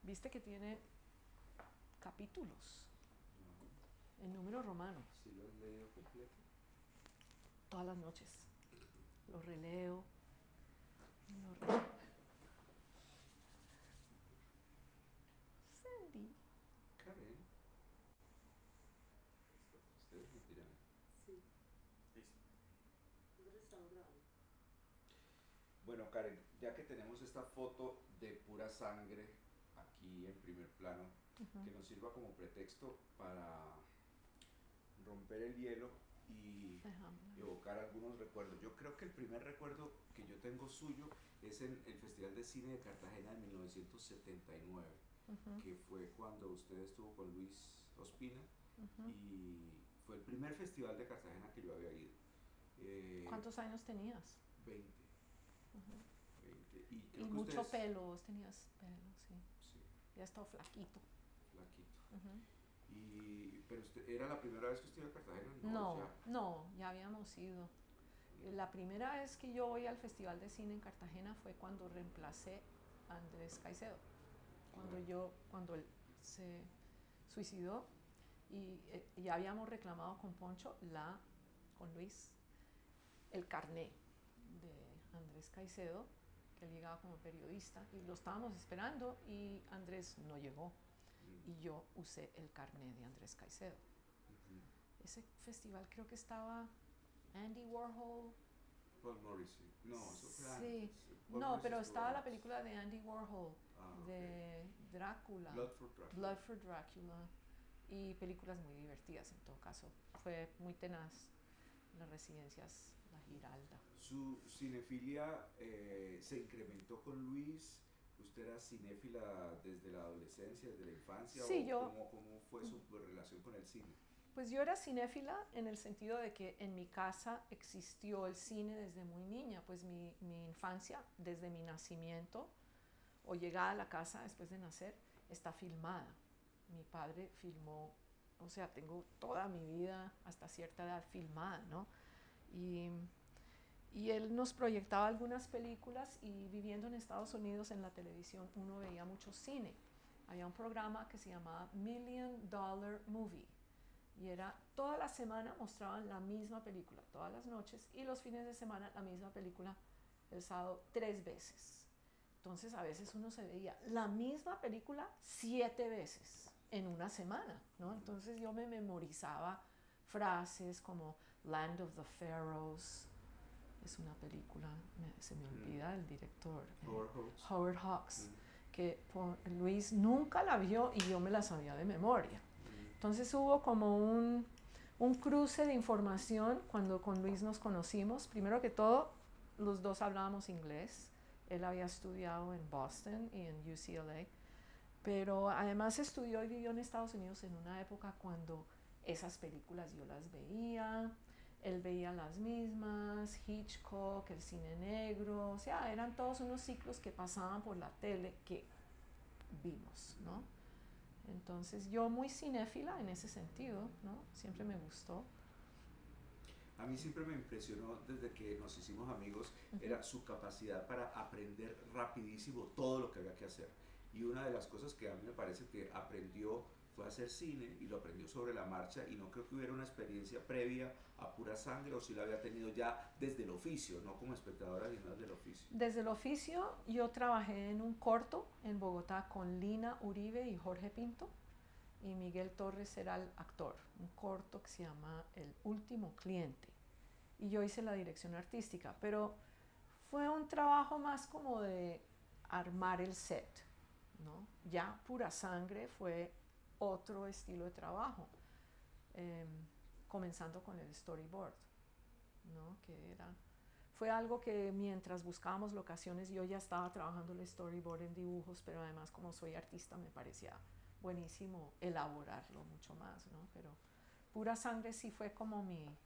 Viste que tiene capítulos en números romanos. ¿Sí lo has leído completo? Todas las noches. Lo releo. Lo releo. Sandy. Karen. Ustedes me tiran. Sí, Listo. nosotros estamos grabando. Bueno, Karen, ya que tenemos esta foto de pura sangre aquí en primer plano, que nos sirva como pretexto para romper el hielo y evocar algunos recuerdos. Yo creo que el primer recuerdo que yo tengo suyo es en el Festival de Cine de Cartagena de 1979, que fue cuando usted estuvo con Luis Ospina, y fue el primer festival de Cartagena que yo había ido. ¿Cuántos años tenías? 20. 20. Y, creo y que mucho ustedes, pelo, vos tenías pelo, sí. Sí, Ya estaba flaquito. flaquito. Pero usted, ¿era la primera vez que usted iba a Cartagena? No, ya habíamos ido. La primera vez que yo voy al Festival de Cine en Cartagena fue cuando reemplacé a Andrés Caicedo. Cuando él se suicidó y ya habíamos reclamado con Poncho, con Luis, el carné de Andrés Caicedo, que él llegaba como periodista, y lo estábamos esperando y Andrés no llegó. Y yo usé el carné de Andrés Caicedo. Ese festival creo que estaba Andy Warhol. Paul Morrissey. No, eso fue Sí. antes. No, pero estaba la película de Andy Warhol, de Drácula. Blood for Dracula. Y películas muy divertidas en todo caso. Fue muy tenaz. Las residencias, la Giralda. Su cinefilia se incrementó con Luis. ¿Usted era cinéfila desde la adolescencia, desde la infancia? Sí, ¿Cómo fue su relación con el cine? Pues yo era cinéfila en el sentido de que en mi casa existió el cine desde muy niña. Pues mi infancia, desde mi nacimiento o llegada a la casa después de nacer, está filmada. Mi padre filmó, o sea, tengo toda mi vida hasta cierta edad filmada, ¿no? Y él nos proyectaba algunas películas, y viviendo en Estados Unidos en la televisión uno veía mucho cine. Había un programa que se llamaba $1 Million Movie, y era toda la semana mostraban la misma película, todas las noches, y los fines de semana la misma película, el sábado 3 veces. Entonces a veces uno se veía la misma película 7 veces en una semana, ¿no? Entonces yo me memorizaba frases como Land of the Pharaohs. Es una película, se me olvida el director, Howard Hawks, que Luis nunca la vio y yo me la sabía de memoria. Entonces hubo como un cruce de información cuando con Luis nos conocimos. Primero que todo, los dos hablábamos inglés. Él había estudiado en Boston y en UCLA, pero además estudió y vivió en Estados Unidos en una época cuando esas películas yo las veía. Él veía las mismas, Hitchcock, el cine negro, o sea, eran todos unos ciclos que pasaban por la tele que vimos, ¿no? Entonces yo muy cinéfila en ese sentido, ¿no? Siempre me gustó. A mí siempre me impresionó desde que nos hicimos amigos, era su capacidad para aprender rapidísimo todo lo que había que hacer. Y una de las cosas que a mí me parece que aprendió fue hacer cine, y lo aprendió sobre la marcha, y no creo que hubiera una experiencia previa a pura sangre, o si la había tenido ya desde el oficio, no como espectadora, sino desde el oficio. Desde el oficio yo trabajé en un corto en Bogotá con Lina Uribe y Jorge Pinto, y Miguel Torres era el actor, un corto que se llama El Último Cliente, y yo hice la dirección artística, pero fue un trabajo más como de armar el set, ¿no? Ya Pura Sangre fue otro estilo de trabajo, comenzando con el storyboard, ¿no? Fue algo que mientras buscábamos locaciones yo ya estaba trabajando el storyboard en dibujos, pero además como soy artista me parecía buenísimo elaborarlo mucho más, ¿no? Pero Pura Sangre sí fue como mi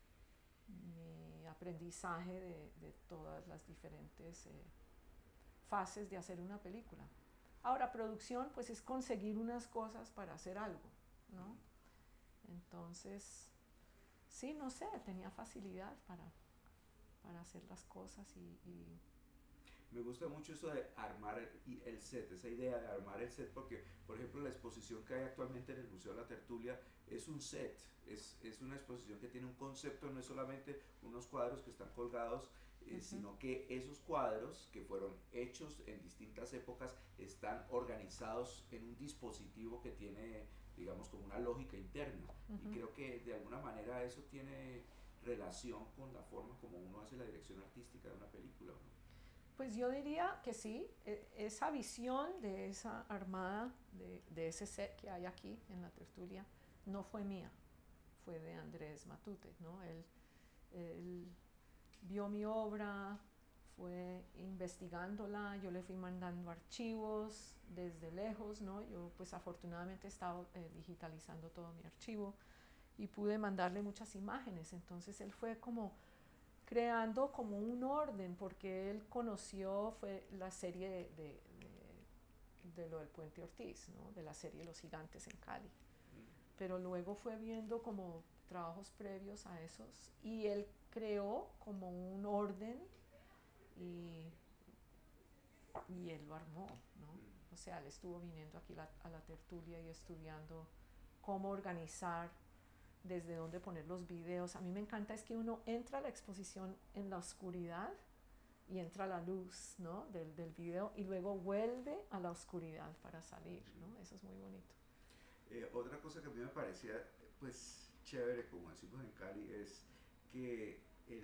aprendizaje de todas las diferentes fases de hacer una película. Ahora, producción pues es conseguir unas cosas para hacer algo, ¿no? Entonces, sí, no sé, tenía facilidad para hacer las cosas y Me gusta mucho eso de armar el set, esa idea de armar el set, porque por ejemplo la exposición que hay actualmente en el Museo de la Tertulia es un set, es una exposición que tiene un concepto, no es solamente unos cuadros que están colgados, sino que esos cuadros que fueron hechos en distintas épocas están organizados en un dispositivo que tiene, digamos, como una lógica interna. Y creo que de alguna manera eso tiene relación con la forma como uno hace la dirección artística de una película, ¿no? Pues yo diría que sí, esa visión de esa armada, de ese set que hay aquí en la tertulia, no fue mía, fue de Andrés Matute, ¿no? Él vio mi obra, fue investigándola, yo le fui mandando archivos desde lejos, ¿no? Yo pues afortunadamente he estado digitalizando todo mi archivo y pude mandarle muchas imágenes, entonces él fue como creando como un orden, porque él conoció, fue la serie de lo del Puente Ortiz, ¿no? De la serie Los Gigantes en Cali. Pero luego fue viendo como trabajos previos a esos y él creó como un orden y él lo armó, ¿no? O sea, él estuvo viniendo aquí a la tertulia y estudiando cómo organizar, desde dónde poner los videos. A mí me encanta es que uno entra a la exposición en la oscuridad y entra la luz, ¿no? del video y luego vuelve a la oscuridad para salir, ¿no? Eso es muy bonito. Otra cosa que a mí me parecía pues chévere, como decimos en Cali, es que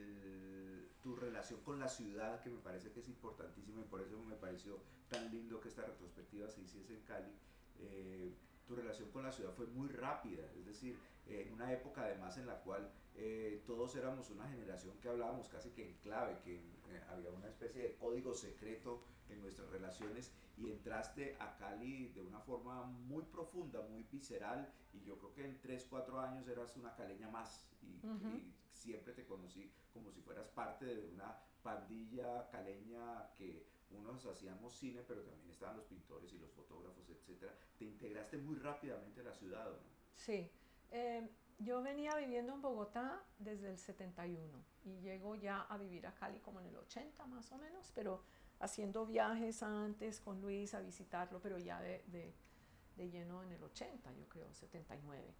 tu relación con la ciudad, que me parece que es importantísima y por eso me pareció tan lindo que esta retrospectiva se hiciese en Cali, tu relación con la ciudad fue muy rápida, es decir, en una época además en la cual todos éramos una generación que hablábamos casi que en clave, que había una especie de código secreto en nuestras relaciones y entraste a Cali de una forma muy profunda, muy visceral y yo creo que en 3, 4 años eras una caleña más y siempre te conocí como si fueras parte de una pandilla caleña que unos hacíamos cine, pero también estaban los pintores y los fotógrafos, etcétera. Te integraste muy rápidamente a la ciudad, ¿no? Sí, yo venía viviendo en Bogotá desde el 71 y llego ya a vivir a Cali como en el 80 más o menos, pero haciendo viajes antes con Luis a visitarlo, pero ya de lleno en el 80, yo creo, 79.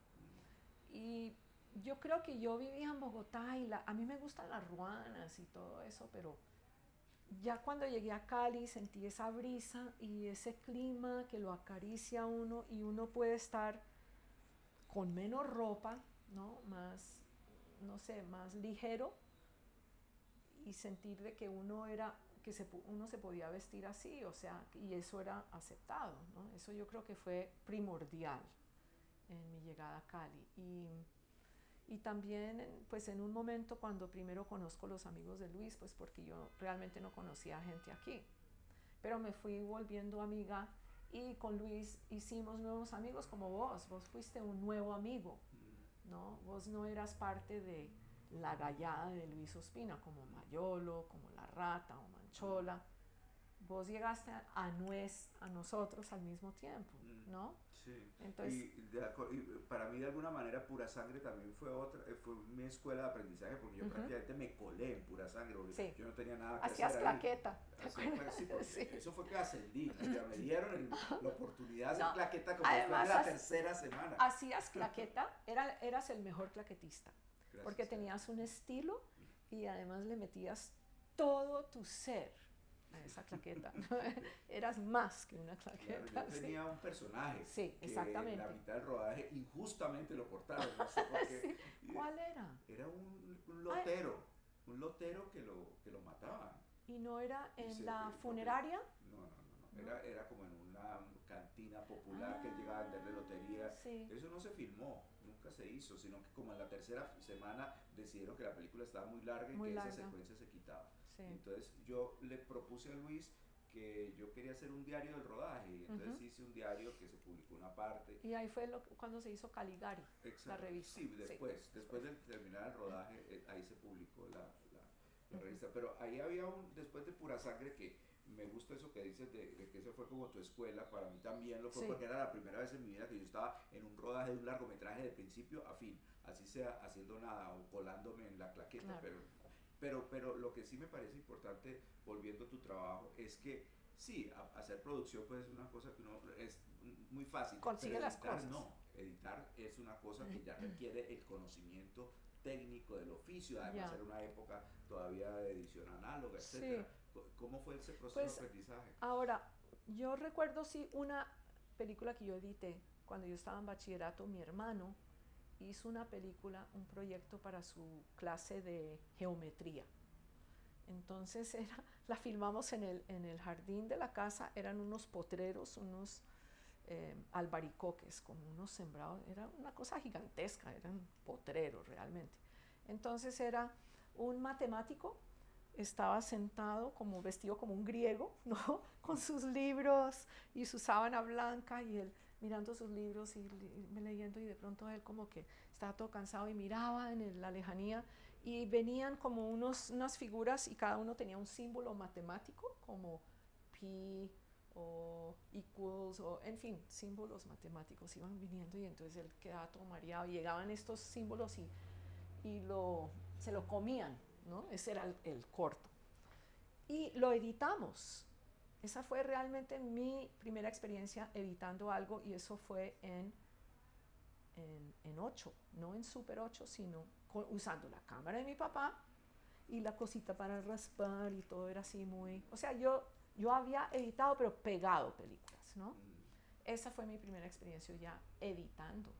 Y yo creo que yo vivía en Bogotá y a mí me gustan las ruanas y todo eso, pero ya cuando llegué a Cali sentí esa brisa y ese clima que lo acaricia a uno y uno puede estar con menos ropa, ¿no? Más, no sé, más ligero y sentir de que uno se podía vestir así, o sea, y eso era aceptado, ¿no? Eso yo creo que fue primordial en mi llegada a Cali. Y también, pues en un momento cuando primero conozco los amigos de Luis, pues porque yo realmente no conocía gente aquí, pero me fui volviendo amiga y con Luis hicimos nuevos amigos como vos fuiste un nuevo amigo, ¿no? Vos no eras parte de la gallada de Luis Ospina como Mayolo, como La Rata o Manchola, vos llegaste a nosotros al mismo tiempo, ¿no? Sí. Entonces, Y para mí de alguna manera Pura Sangre también fue mi escuela de aprendizaje porque yo prácticamente me colé en Pura Sangre porque sí, yo no tenía nada que hacías hacer claqueta. Sí, eso fue que ascendí, ya me dieron la oportunidad de hacer claqueta como además, después de la tercera semana. Hacías claqueta, eras el mejor claquetista, Gracias, porque tenías un estilo y además le metías todo tu ser a esa claqueta. Eras más que una claqueta. Claro, yo tenía un personaje sí, que exactamente. en la mitad del rodaje injustamente lo cortaron, no sé por qué. Sí. ¿Cuál era? Era un lotero, un lotero que lo mataban. ¿Y no era en la funeraria? No. Era como en una cantina popular que llegaba a venderle lotería. Sí. Eso no se filmó, nunca se hizo, sino que como en la tercera semana decidieron que la película estaba muy larga y que esa secuencia se quitaba. Sí. Entonces yo le propuse a Luis que yo quería hacer un diario del rodaje y entonces hice un diario que se publicó una parte. Y ahí fue cuando se hizo Caligari, la revista. Sí, después de terminar el rodaje, ahí se publicó la revista. Pero ahí había después de Pura Sangre, que me gusta eso que dices de que eso fue como tu escuela, para mí también lo fue, porque era la primera vez en mi vida que yo estaba en un rodaje de un largometraje de principio a fin, así sea haciendo nada o colándome en la claqueta, claro. Pero lo que sí me parece importante, volviendo a tu trabajo, es que Sí, hacer producción pues es una cosa que uno es muy fácil, Consigue pero las editar cosas. no. Editar es una cosa que ya requiere el conocimiento técnico del oficio, además Ya. era una época todavía de edición análoga, Sí, etcétera. ¿Cómo fue ese proceso de pues aprendizaje? ahora, yo recuerdo sí una película que yo edité cuando yo estaba en bachillerato. Mi hermano hizo una película, un proyecto para su clase de geometría. Entonces la filmamos en el jardín de la casa, eran unos potreros, unos albaricoques, como unos sembrados, era una cosa gigantesca, eran potreros realmente. Entonces era un matemático, estaba sentado como vestido como un griego, ¿no? Con sus libros y su sábana blanca y él mirando sus libros y leyendo, y de pronto él como que estaba todo cansado y miraba en la lejanía y venían como unas figuras y cada uno tenía un símbolo matemático como pi o equals o en fin, símbolos matemáticos iban viniendo y entonces él quedaba todo mareado y llegaban estos símbolos y se lo comían, ¿no? Ese era el corto. Y lo editamos. Esa fue realmente mi primera experiencia editando algo y eso fue en 8, no en Super 8, sino usando la cámara de mi papá y la cosita para raspar y todo era así muy... O sea, yo había editado pero pegado películas, ¿no? Esa fue mi primera experiencia ya editando.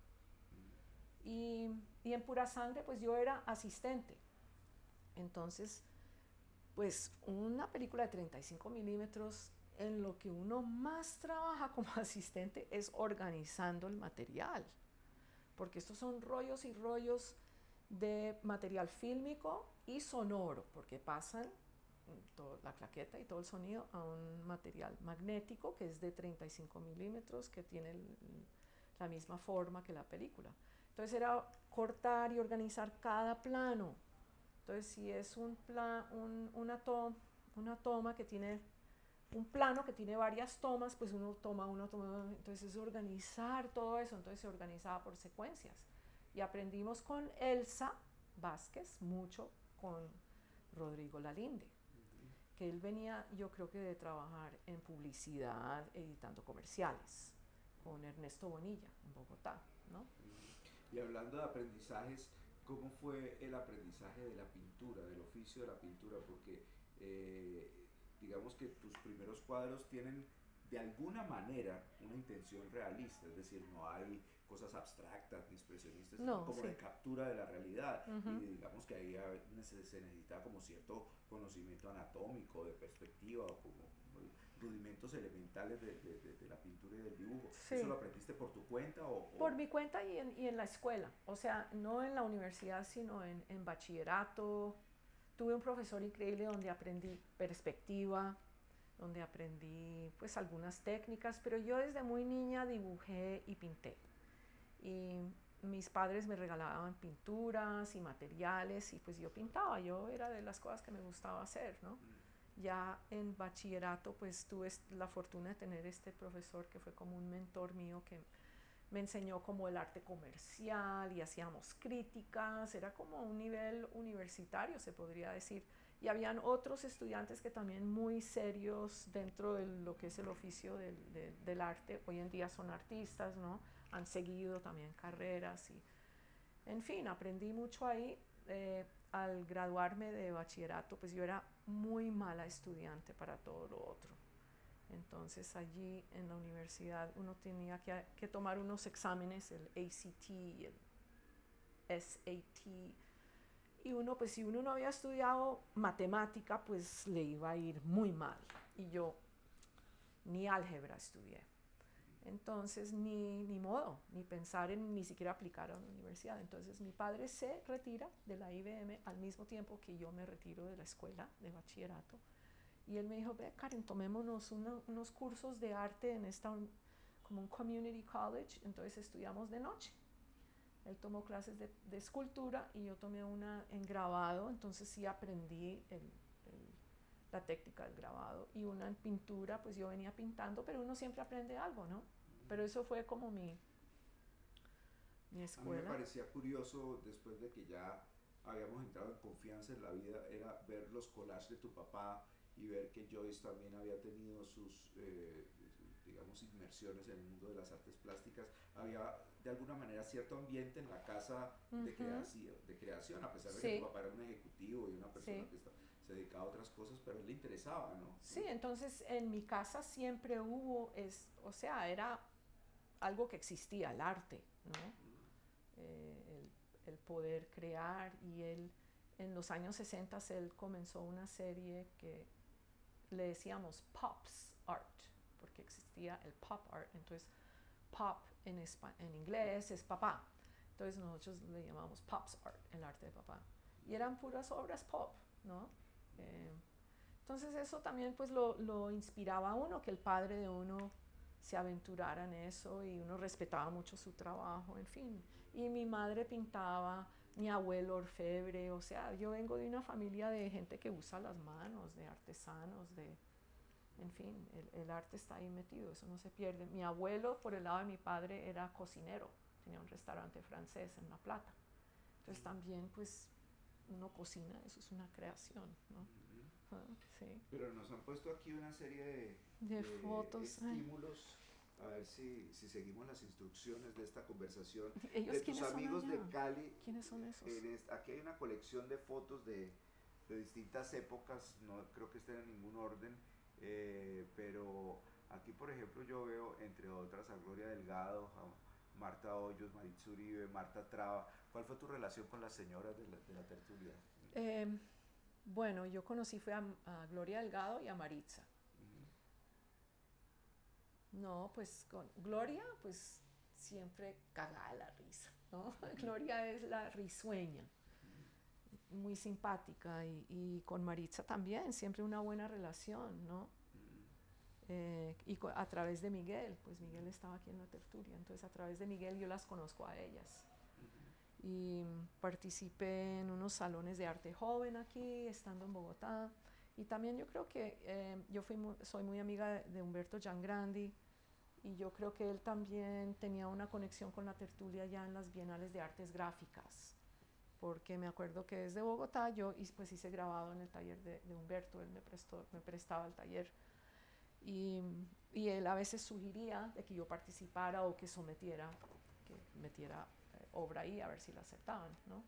Y en Pura Sangre pues yo era asistente. Entonces, pues una película de 35 milímetros, en lo que uno más trabaja como asistente es organizando el material, porque estos son rollos y rollos de material fílmico y sonoro, porque pasan la claqueta y todo el sonido a un material magnético que es de 35 milímetros, que tiene la misma forma que la película. Entonces era cortar y organizar cada plano. Entonces si es una toma que tiene un plano que tiene varias tomas, pues uno toma, entonces es organizar todo eso, entonces se organizaba por secuencias. Y aprendimos con Elsa Vázquez, mucho con Rodrigo Lalinde, que él venía, yo creo que de trabajar en publicidad, editando comerciales, con Ernesto Bonilla en Bogotá, ¿no? Y hablando de aprendizajes, ¿cómo fue el aprendizaje de la pintura, del oficio de la pintura? Porque digamos que tus primeros cuadros tienen de alguna manera una intención realista, es decir, no hay cosas abstractas ni expresionistas, sino No, como sí. de captura de la realidad. Y Ujú. digamos que ahí se necesita como cierto conocimiento anatómico, de perspectiva, o como rudimentos elementales de la pintura y del dibujo. ¿Eso Sí, lo aprendiste por tu cuenta por mi cuenta y en la escuela, o sea, no en la universidad, sino en bachillerato. Tuve un profesor increíble donde aprendí perspectiva, donde aprendí pues algunas técnicas, pero yo desde muy niña dibujé y pinté. Y mis padres me regalaban pinturas y materiales y pues yo pintaba, yo era de las cosas que me gustaba hacer, ¿no? Ya en bachillerato pues tuve la fortuna de tener este profesor que fue como un mentor mío, que me enseñó como el arte comercial y hacíamos críticas, era como un nivel universitario, se podría decir. Y habían otros estudiantes que también muy serios dentro de lo que es el oficio del arte, hoy en día son artistas, ¿no? Han seguido también carreras y, en fin, aprendí mucho ahí. Al graduarme de bachillerato, pues yo era muy mala estudiante para todo lo otro. Entonces allí en la universidad uno tenía que tomar unos exámenes, el ACT y el SAT, y uno, pues si uno no había estudiado matemática, pues le iba a ir muy mal. Y yo ni álgebra estudié. Entonces ni modo, ni pensar en ni siquiera aplicar a la universidad. Entonces mi padre se retira de la IBM al mismo tiempo que yo me retiro de la escuela de bachillerato. Y él me dijo, ve Karen, tomémonos unos cursos de arte en como un community college. Entonces estudiamos de noche. Él tomó clases de escultura y yo tomé una en grabado. Entonces sí aprendí la técnica del grabado. Y una en pintura, pues yo venía pintando, pero uno siempre aprende algo, ¿no? Pero eso fue como mi A mí me escuela. parecía curioso, después de que ya habíamos entrado en confianza en la vida, era ver los collages de tu papá y ver que Joyce también había tenido sus, digamos, inmersiones en el mundo de las artes plásticas. Había de alguna manera cierto ambiente en la casa de creación, a pesar de que tu papá era un ejecutivo y una persona que se dedicaba a otras cosas, pero a él le interesaba, ¿no? Sí, entonces en mi casa siempre hubo, o sea, era algo que existía, el arte, ¿no? El poder crear, y él en los años 60 él comenzó una serie que le decíamos Pops Art, porque existía el pop art. Entonces pop en inglés es papá, entonces nosotros le llamamos Pops Art, el arte de papá, y eran puras obras pop, ¿no? Entonces eso también pues lo inspiraba a uno, que el padre de uno se aventurara en eso, y uno respetaba mucho su trabajo, en fin. Y mi madre pintaba, mi abuelo orfebre, o sea, yo vengo de una familia de gente que usa las manos, de artesanos, en fin, el arte está ahí metido, eso no se pierde. Mi abuelo, por el lado de mi padre, era cocinero, tenía un restaurante francés en La Plata. Entonces también pues uno cocina, eso es una creación, ¿no? Sí. Pero nos han puesto aquí una serie de fotos, estímulos. A ver si seguimos las instrucciones de esta conversación. ¿Ellos de tus amigos son allá? de Cali. ¿Quiénes son esos? Aquí hay una colección de fotos de distintas épocas, no creo que estén en ningún orden, pero aquí por ejemplo yo veo entre otras a Gloria Delgado, a Marta Hoyos, Maritza Uribe, Marta Traba. ¿Cuál fue tu relación con las señoras de la tertulia? Bueno, yo conocí fue a Gloria Delgado y a Maritza. No, pues con Gloria, pues siempre cagada la risa, ¿no? Gloria es la risueña, muy simpática, y con Maritza también, siempre una buena relación, ¿no? Y a través de Miguel, pues Miguel estaba aquí en la tertulia, entonces a través de Miguel yo las conozco a ellas. Y participé en unos salones de arte joven aquí, estando en Bogotá. Y también yo creo que yo soy muy amiga de Humberto Giangrandi, y yo creo que él también tenía una conexión con la tertulia ya en las bienales de artes gráficas, porque me acuerdo que desde Bogotá yo pues hice grabado en el taller de Humberto, él me prestaba el taller, y él a veces sugería de que yo participara o que metiera obra ahí a ver si la aceptaban, ¿no?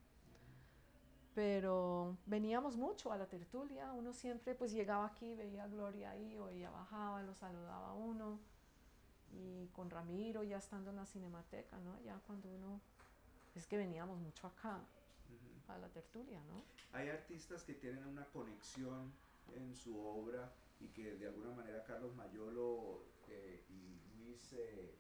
Pero veníamos mucho a la tertulia, uno siempre pues llegaba aquí, veía a Gloria ahí, o ella bajaba, lo saludaba a uno, y con Ramiro ya estando en la Cinemateca, ¿no? Ya cuando uno, es que veníamos mucho acá a la tertulia, ¿no? Hay artistas que tienen una conexión en su obra y que de alguna manera Carlos Mayolo y Luis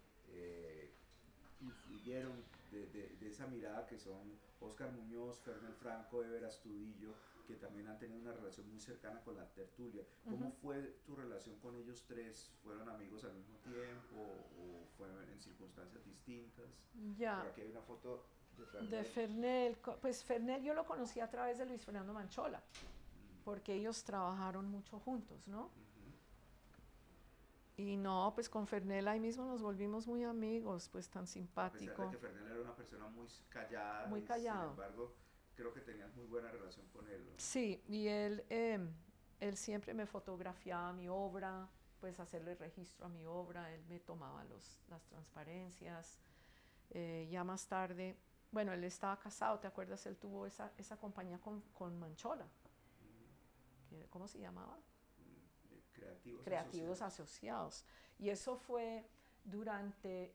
influyeron de esa mirada, que son Oscar Muñoz, Fernel Franco, Ever Astudillo, que también han tenido una relación muy cercana con la tertulia. ¿Cómo fue tu relación con ellos tres? ¿Fueron amigos al mismo tiempo o fueron en circunstancias distintas? Ya. Por aquí hay una foto de Fernel. Pues Fernel yo lo conocí a través de Luis Fernando Manchola, porque ellos trabajaron mucho juntos, ¿no? Y no, pues con Fernel ahí mismo nos volvimos muy amigos, pues tan simpático. A pesar de que Fernel era una persona muy callada, muy callado. Sin embargo, creo que tenías muy buena relación con él, ¿no? Sí, y él siempre me fotografiaba mi obra, pues hacerle registro a mi obra, él me tomaba las transparencias. Ya más tarde, bueno, él estaba casado, ¿te acuerdas? Él tuvo esa compañía con Manchola. ¿Cómo se llamaba? Creativos Asociados. Y eso fue durante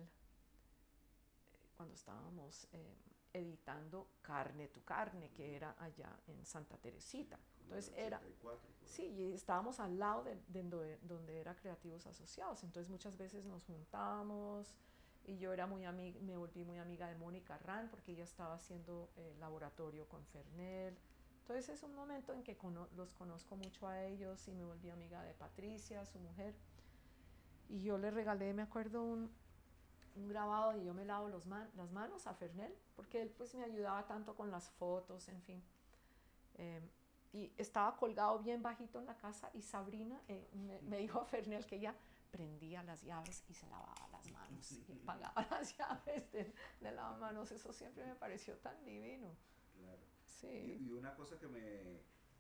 cuando estábamos editando Carne tu Carne, que era allá en Santa Teresita. Entonces era, sí, y estábamos al lado de donde era Creativos Asociados. Entonces muchas veces nos juntábamos, y yo era me volví muy amiga de Mónica Arrán, porque ella estaba haciendo laboratorio con Fernel. Entonces es un momento en que los conozco mucho a ellos, y me volví amiga de Patricia, su mujer. Y yo le regalé, me acuerdo, un grabado de Yo me lavo las manos a Fernel, porque él pues me ayudaba tanto con las fotos, en fin. Y estaba colgado bien bajito en la casa, y Sabrina me dijo a Fernel que ella prendía las llaves y se lavaba las manos y pagaba las llaves de lavamanos. Eso siempre me pareció tan divino. Claro. Sí. Y una cosa que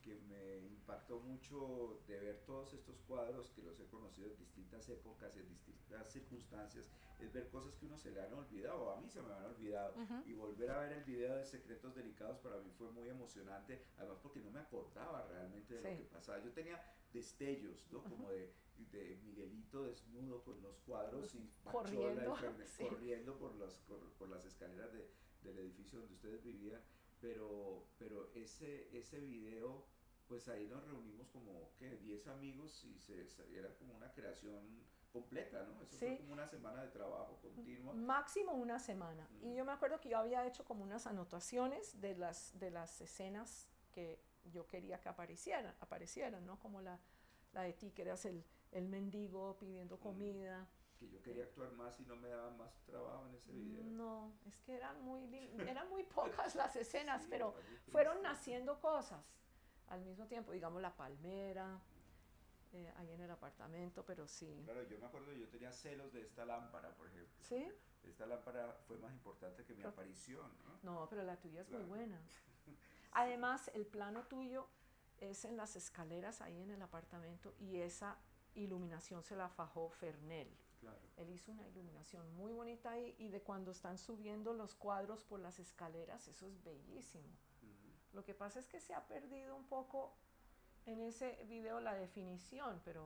que me impactó mucho de ver todos estos cuadros que los he conocido en distintas épocas, en distintas circunstancias, es ver cosas que uno se le han olvidado, a mí se me han olvidado, y volver a ver el video de Secretos Delicados para mí fue muy emocionante, además porque no me acordaba realmente de lo que pasaba. Yo tenía destellos, ¿no? Como de Miguelito desnudo con los cuadros y Pachola corriendo por las escaleras del edificio donde ustedes vivían, pero ese video, pues ahí nos reunimos como que 10 amigos y era como una creación completa, ¿no? Eso fue como una semana de trabajo continua. Máximo una semana. Y yo me acuerdo que yo había hecho como unas anotaciones de las escenas que yo quería que aparecieran, ¿no? Como la de ti, que eras el mendigo pidiendo comida. Que yo quería actuar más y no me daban más trabajo en ese video. No, es que eran muy pocas las escenas, pero fueron naciendo cosas al mismo tiempo, digamos la palmera, ahí en el apartamento, pero sí. Claro, yo me acuerdo, yo tenía celos de esta lámpara, por ejemplo. ¿Sí? Esta lámpara fue más importante que mi aparición, ¿no? No, pero la tuya es muy buena. Además, el plano tuyo es en las escaleras ahí en el apartamento y esa iluminación se la fajó Fernel. Claro. Él hizo una iluminación muy bonita ahí y de cuando están subiendo los cuadros por las escaleras, eso es bellísimo. Lo que pasa es que se ha perdido un poco en ese video la definición, pero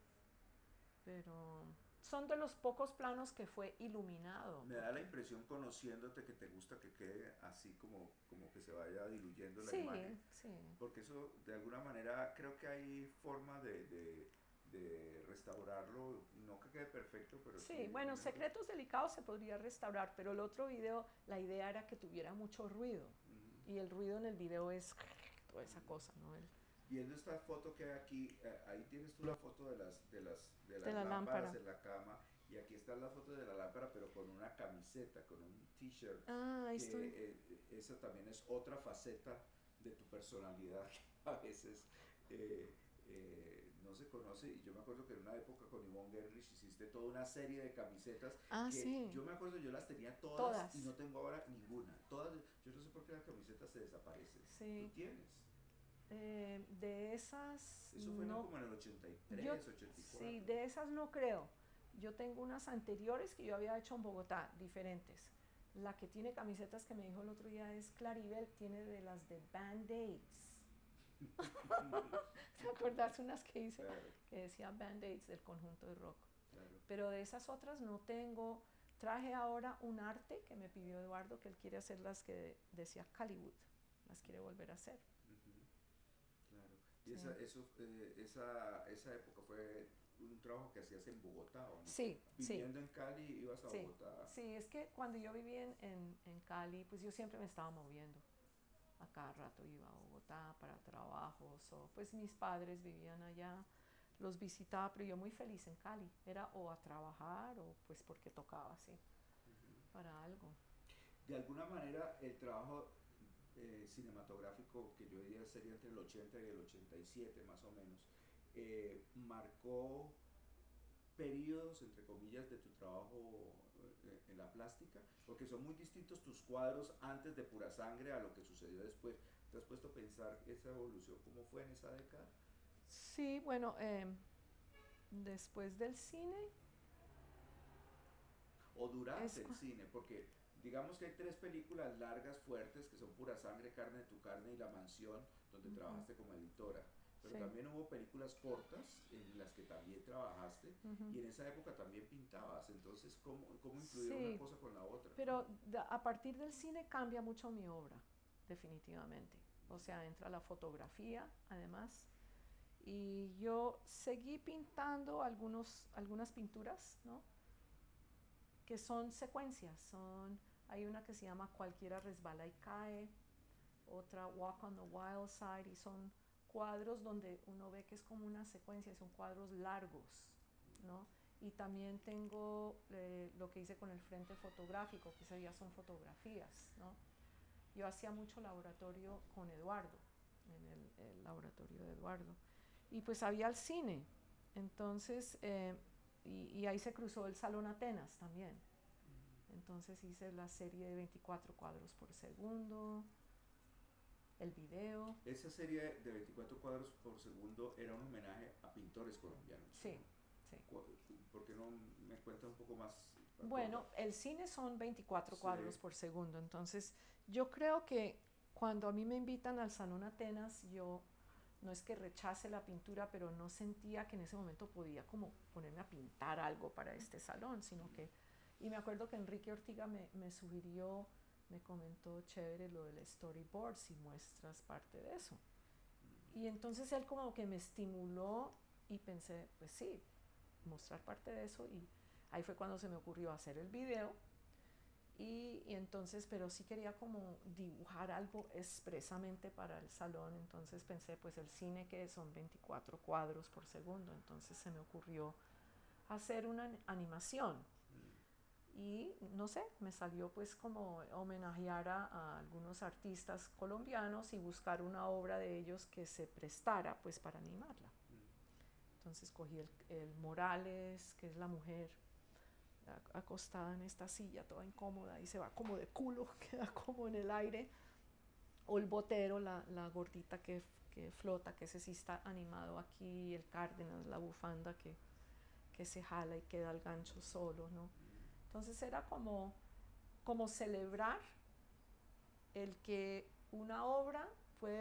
son de los pocos planos que fue iluminado. Me da la impresión, conociéndote, que te gusta que quede así como que se vaya diluyendo la imagen. Sí. Porque eso, de alguna manera, creo que hay forma de restaurarlo, no que quede perfecto, pero sí. Bueno, Secretos Delicados se podría restaurar, pero el otro video, la idea era que tuviera mucho ruido. Y el ruido en el video es toda esa cosa, ¿no? Viendo esta foto que hay aquí, ahí tienes tú la foto de las la lámparas en la cama, y aquí está la foto de la lámpara, pero con una camiseta, con un t-shirt. Ahí estoy. Esa también es otra faceta de tu personalidad que a veces no se conoce. Y yo me acuerdo que en una época con Yvonne Gerrich hiciste toda una serie de camisetas que sí. Yo me acuerdo, yo las tenía todas y no tengo ahora ninguna. Todas, yo no sé por qué las camisetas se desaparecen. Sí. ¿Tú tienes? De esas eso fue no, como en el 83, 84. Sí, de esas no creo. Yo tengo unas anteriores que yo había hecho en Bogotá, diferentes. La que tiene camisetas que me dijo el otro día es Claribel, tiene de las de Band-Aids. ¿Te acuerdas unas que hice? Claro. Que decía Band-Aids del conjunto de rock. Claro. Pero de esas otras no tengo. Traje ahora un arte que me pidió Eduardo, que él quiere hacer las que decía Caliwood. Las quiere volver a hacer. Claro. Y sí. esa época fue un trabajo que hacías en Bogotá, ¿o no? Sí. Viviendo en Cali, ibas a Bogotá. Sí, es que cuando yo vivía en Cali, pues yo siempre me estaba moviendo. A cada rato iba a Bogotá para trabajos, o pues mis padres vivían allá, los visitaba, pero yo muy feliz en Cali. Era o a trabajar o pues porque tocaba, sí, para algo. De alguna manera, el trabajo cinematográfico, que yo diría sería entre el 80 y el 87 más o menos, marcó periodos, entre comillas, de tu trabajo en la plástica, porque son muy distintos tus cuadros antes de Pura Sangre a lo que sucedió después. ¿Te has puesto a pensar esa evolución, cómo fue en esa década? Sí, bueno, después del cine. O durante el cine, porque digamos que hay 3 películas largas, fuertes, que son Pura Sangre, Carne de tu Carne y La Mansión, donde trabajaste como editora. Pero también hubo películas cortas en las que también trabajaste, y en esa época también pintabas. Entonces, ¿cómo influyó una cosa con la otra? Pero a partir del cine cambia mucho mi obra, definitivamente. O sea, entra la fotografía, además. Y yo seguí pintando algunas pinturas, ¿no? Que son secuencias. Hay una que se llama Cualquiera resbala y cae, otra Walk on the Wild Side, y son cuadros donde uno ve que es como una secuencia, son cuadros largos, ¿no? Y también tengo lo que hice con el frente fotográfico, que ya son fotografías, ¿no? Yo hacía mucho laboratorio con Eduardo, en el laboratorio de Eduardo, y pues había el cine, entonces, y ahí se cruzó el Salón Atenas también. Entonces hice la serie de 24 cuadros por segundo, el video. Esa serie de 24 cuadros por segundo era un homenaje a pintores colombianos. Sí, sí. ¿Por qué no me cuenta un poco más? Bueno, el cine son 24 Sí. cuadros por segundo, entonces yo creo que cuando a mí me invitan al Salón Atenas, yo no es que rechace la pintura, pero no sentía que en ese momento podía como ponerme a pintar algo para este salón, sino que, y me acuerdo que Enrique Ortiga me sugirió, me comentó, chévere lo del storyboard, si muestras parte de eso. Y entonces él como que me estimuló y pensé, pues sí, mostrar parte de eso, y ahí fue cuando se me ocurrió hacer el video. Y entonces, pero sí quería como dibujar algo expresamente para el salón, entonces pensé, pues el cine que son 24 cuadros por segundo, entonces se me ocurrió hacer una animación. Y no sé, me salió pues como homenajear a algunos artistas colombianos y buscar una obra de ellos que se prestara pues para animarla. Entonces cogí el Morales, que es la mujer acostada en esta silla toda incómoda y se va como de culo, queda como en el aire, o el Botero, la gordita que flota, que ese sí está animado aquí, el Cárdenas, la bufanda que se jala y queda el gancho solo, ¿no? Entonces era como celebrar el que una obra puede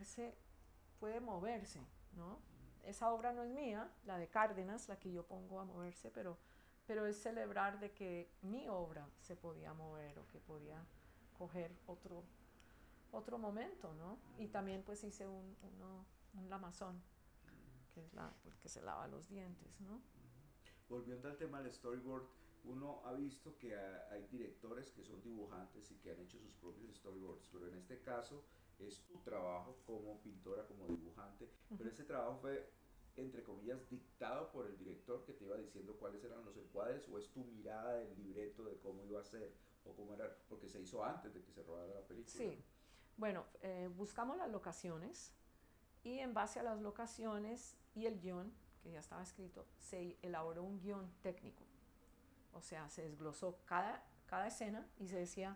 moverse, ¿no? Esa obra no es mía, la de Cárdenas, la que yo pongo a moverse, pero es celebrar de que mi obra se podía mover o que podía coger otro momento, ¿no? Y también pues hice un lamazón, que es que se lava los dientes, ¿no? Volviendo al tema del storyboard, uno ha visto que hay directores que son dibujantes y que han hecho sus propios storyboards, pero en este caso es tu trabajo como pintora, como dibujante, pero ese trabajo fue, entre comillas, dictado por el director que te iba diciendo cuáles eran los encuadres, o es tu mirada del libreto de cómo iba a ser o cómo era, porque se hizo antes de que se rodara la película. Sí, ¿no? Bueno, buscamos las locaciones y en base a las locaciones y el guión, que ya estaba escrito, se elaboró un guión técnico. O sea, se desglosó cada escena y se decía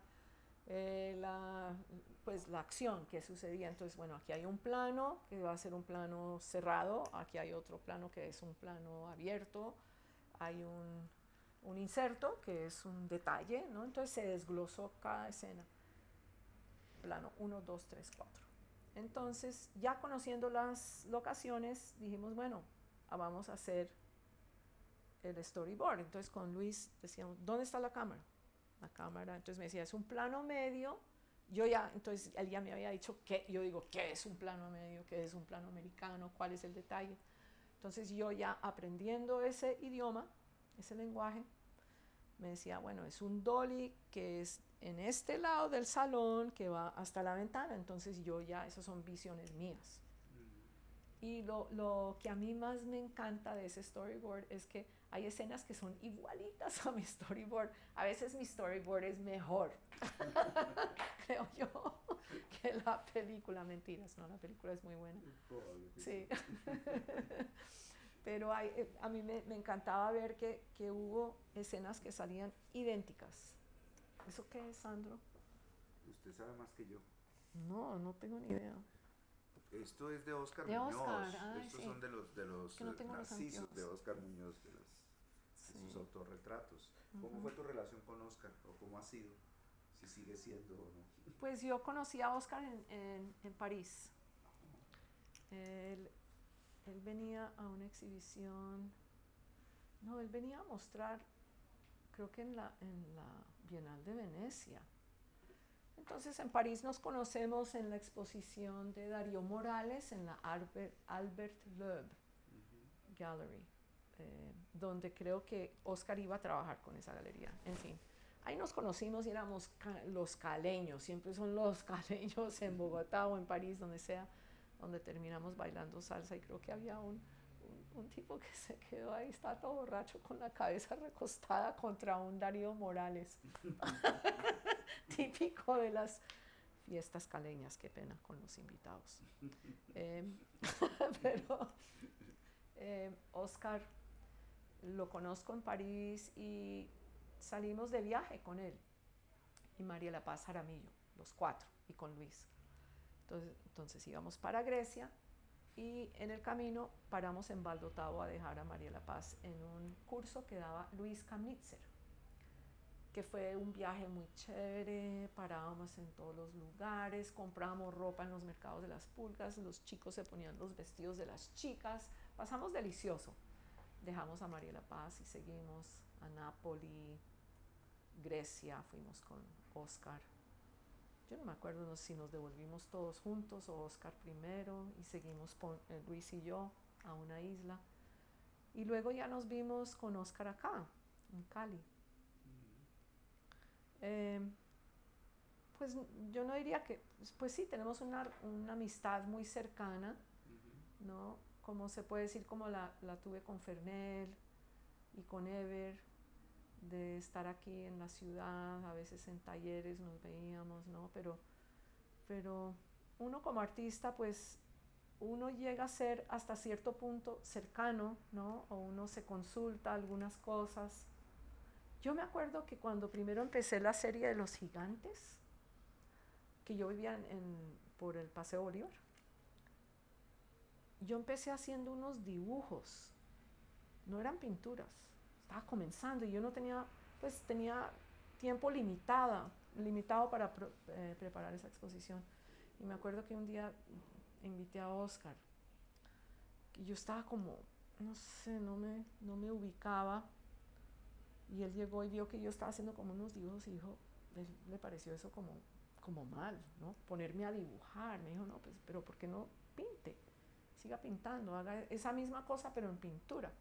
la acción que sucedía. Entonces, bueno, aquí hay un plano que va a ser un plano cerrado, aquí hay otro plano que es un plano abierto, hay un inserto que es un detalle, ¿no? Entonces se desglosó cada escena. Plano 1, 2, 3, 4. Entonces, ya conociendo las locaciones, dijimos, bueno, vamos a hacer el storyboard. Entonces con Luis decíamos, ¿dónde está la cámara? La cámara, entonces me decía, es un plano medio. Entonces él ya me había dicho, yo digo, ¿qué es un plano medio? ¿Qué es un plano americano? ¿Cuál es el detalle? Entonces yo ya aprendiendo ese idioma, ese lenguaje, me decía, bueno, es un dolly que es en este lado del salón que va hasta la ventana. Entonces esas son visiones mías. Y lo que a mí más me encanta de ese storyboard es que hay escenas que son igualitas a mi storyboard. A veces mi storyboard es mejor, creo yo, que la película. Mentiras, no, la película es muy buena. Sí. Pero a mí me encantaba ver que hubo escenas que salían idénticas. ¿Eso qué es, Sandro? Usted sabe más que yo. No tengo ni idea. Esto es de Oscar de Muñoz. Oscar. Estos sí. son de los que no narcisos de Oscar Muñoz, de sí. sus autorretratos. ¿Cómo fue tu relación con Oscar? ¿O cómo ha sido? Si sigue siendo o no. Pues yo conocí a Oscar en París. Él venía a una exhibición. No, él venía a mostrar, creo que en la Bienal de Venecia. Entonces en París nos conocemos en la exposición de Darío Morales en la Albert Loeb Gallery, donde creo que Oscar iba a trabajar con esa galería. En fin, ahí nos conocimos y éramos los caleños, siempre son los caleños en Bogotá o en París, donde sea, donde terminamos bailando salsa, y creo que había un tipo que se quedó ahí, está todo borracho con la cabeza recostada contra un Darío Morales. Típico de las fiestas caleñas, qué pena con los invitados. Pero Oscar lo conozco en París y salimos de viaje con él y María La Paz Jaramillo, los 4, y con Luis. Entonces íbamos para Grecia y en el camino paramos en Valdotavo a dejar a María La Paz en un curso que daba Luis Kamnitzer, que fue un viaje muy chévere, parábamos en todos los lugares, comprábamos ropa en los mercados de las pulgas, los chicos se ponían los vestidos de las chicas, pasamos delicioso. Dejamos a María La Paz y seguimos a Nápoli, Grecia, fuimos con Oscar. Yo no me acuerdo si nos devolvimos todos juntos o Oscar primero y seguimos Luis y yo a una isla. Y luego ya nos vimos con Oscar acá, en Cali. Pues yo no diría que, pues sí, tenemos una amistad muy cercana, ¿no? Como se puede decir, como la tuve con Fernel y con Ever, de estar aquí en la ciudad, a veces en talleres nos veíamos, ¿no? Pero uno como artista, pues uno llega a ser hasta cierto punto cercano, ¿no? O uno se consulta algunas cosas. Yo me acuerdo que cuando primero empecé la serie de Los Gigantes, que yo vivía por el Paseo Bolívar, yo empecé haciendo unos dibujos, no eran pinturas, estaba comenzando y yo no tenía, pues tenía tiempo limitado para preparar esa exposición. Y me acuerdo que un día invité a Oscar, y yo estaba como, no sé, no me ubicaba, y él llegó y vio que yo estaba haciendo como unos dibujos y dijo, le pareció eso como mal, ¿no? Ponerme a dibujar. Me dijo, no, pues, pero ¿por qué no pinte? Siga pintando, haga esa misma cosa, pero en pintura.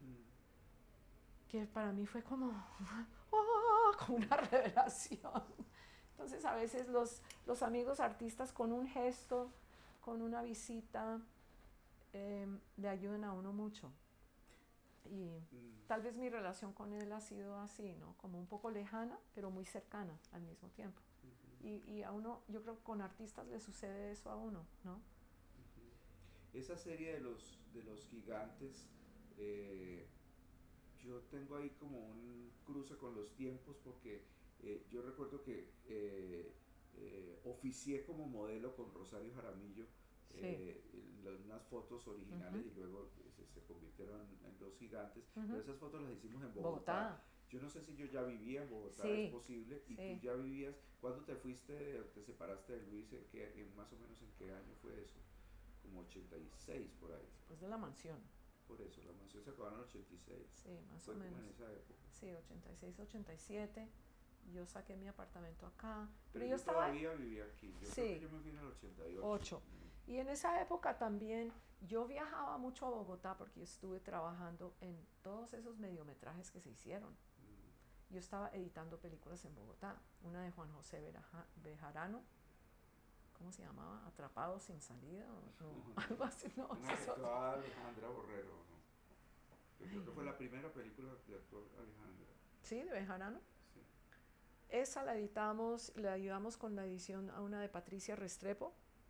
Que para mí fue como, como una revelación. Entonces, a veces los amigos artistas con un gesto, con una visita, le ayudan a uno mucho. Y tal vez mi relación con él ha sido así, ¿no? Como un poco lejana, pero muy cercana al mismo tiempo. Y a uno, yo creo que con artistas le sucede eso a uno, ¿no? Esa serie de los gigantes, yo tengo ahí como un cruce con los tiempos porque yo recuerdo que oficié como modelo con Rosario Jaramillo, sí. unas fotos originales y luego se convirtieron en Los Gigantes, pero esas fotos las hicimos en Bogotá. Yo no sé si yo ya vivía en Bogotá, sí, es posible, y tú ya vivías. ¿Cuándo te fuiste, te separaste de Luis? Más o menos en qué año fue eso? Como 86 por ahí. Después de la mansión. Por eso, la mansión se acabó en el 86. Sí, más fue o menos. Como en esa época. Sí, 86, 87. Yo saqué mi apartamento acá. Pero yo todavía vivía aquí. Yo creo que yo me fui en el 88. Y en esa época también yo viajaba mucho a Bogotá porque yo estuve trabajando en todos esos mediometrajes que se hicieron. Yo estaba editando películas en Bogotá. Una de Juan José Bejarano. ¿Cómo se llamaba? ¿Atrapado sin salida? No, algo así. No, actuó Alejandra Borrero, ¿no? Yo creo que fue la primera película que actuó Alejandra. ¿Sí? ¿De Bejarano? Sí. Esa la editamos, le ayudamos con la edición a una de Patricia Restrepo.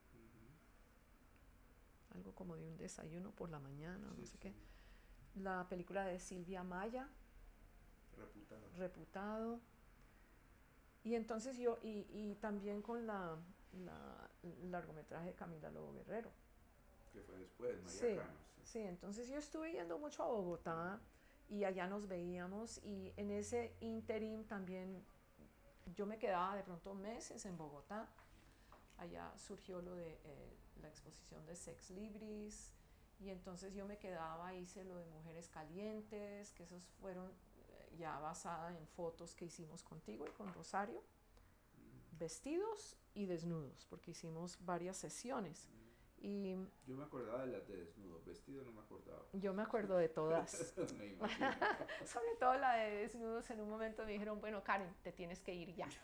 Algo como de un desayuno por la mañana, no sé qué. La película de Silvia Maya. Reputado. Y entonces yo, y también con la largometraje de Camila Lobo Guerrero. Que fue después, María Cano. Sí, entonces yo estuve yendo mucho a Bogotá y allá nos veíamos y en ese interim también yo me quedaba de pronto meses en Bogotá. Allá surgió lo de la exposición de Sex Libris y entonces yo me quedaba, hice lo de Mujeres Calientes, que esos fueron ya basada en fotos que hicimos contigo y con Rosario, vestidos y desnudos, porque hicimos varias sesiones. Y yo me acordaba de las de desnudos, vestido no me acordaba. Yo me acuerdo de todas. Me imagino. Sobre todo la de desnudos, en un momento me dijeron, bueno, Karen, te tienes que ir ya.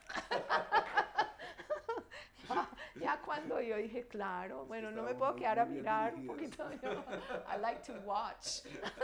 Ya cuando yo dije, claro, bueno, no me puedo quedar a mirar un poquito. Yo, I like to watch.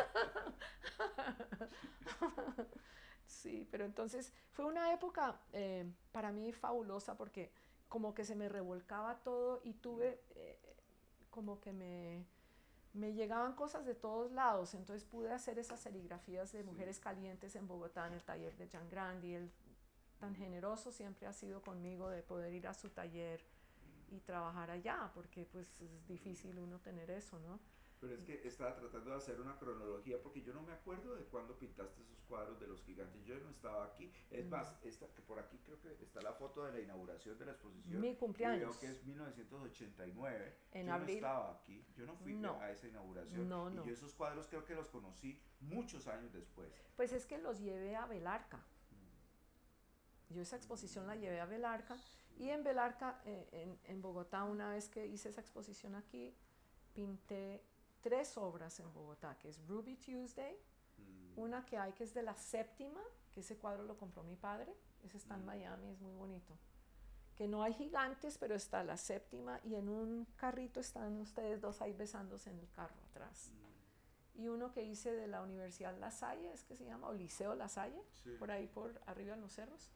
Sí, pero entonces fue una época para mí fabulosa porque como que se me revolcaba todo y tuve como que me llegaban cosas de todos lados, entonces pude hacer esas serigrafías de Mujeres Calientes en Bogotá en el taller de Gian Grandi. Él tan generoso siempre ha sido conmigo de poder ir a su taller y trabajar allá, porque pues es difícil uno tener eso, ¿no? Pero es que estaba tratando de hacer una cronología porque yo no me acuerdo de cuándo pintaste esos cuadros de los gigantes. Yo no estaba aquí. Es más, esta, que por aquí creo que está la foto de la inauguración de la exposición. Mi cumpleaños. Y veo que es 1989. En yo abril. No estaba aquí. Yo no fui No. a esa inauguración. No, y no. yo esos cuadros creo que los conocí muchos años después. Pues es que los llevé a Belarca. Yo esa exposición la llevé a Belarca. Y en Belarca, en Bogotá, una vez que hice esa exposición aquí, pinté 3 obras en Bogotá, que es Ruby Tuesday, una que hay que es de la séptima, que ese cuadro lo compró mi padre, ese está en Miami, es muy bonito. Que no hay gigantes, pero está la séptima y en un carrito están ustedes dos ahí besándose en el carro atrás. Y uno que hice de la Universidad La Salle, es que se llama, o Liceo La Salle, Sí. por ahí por arriba en los cerros.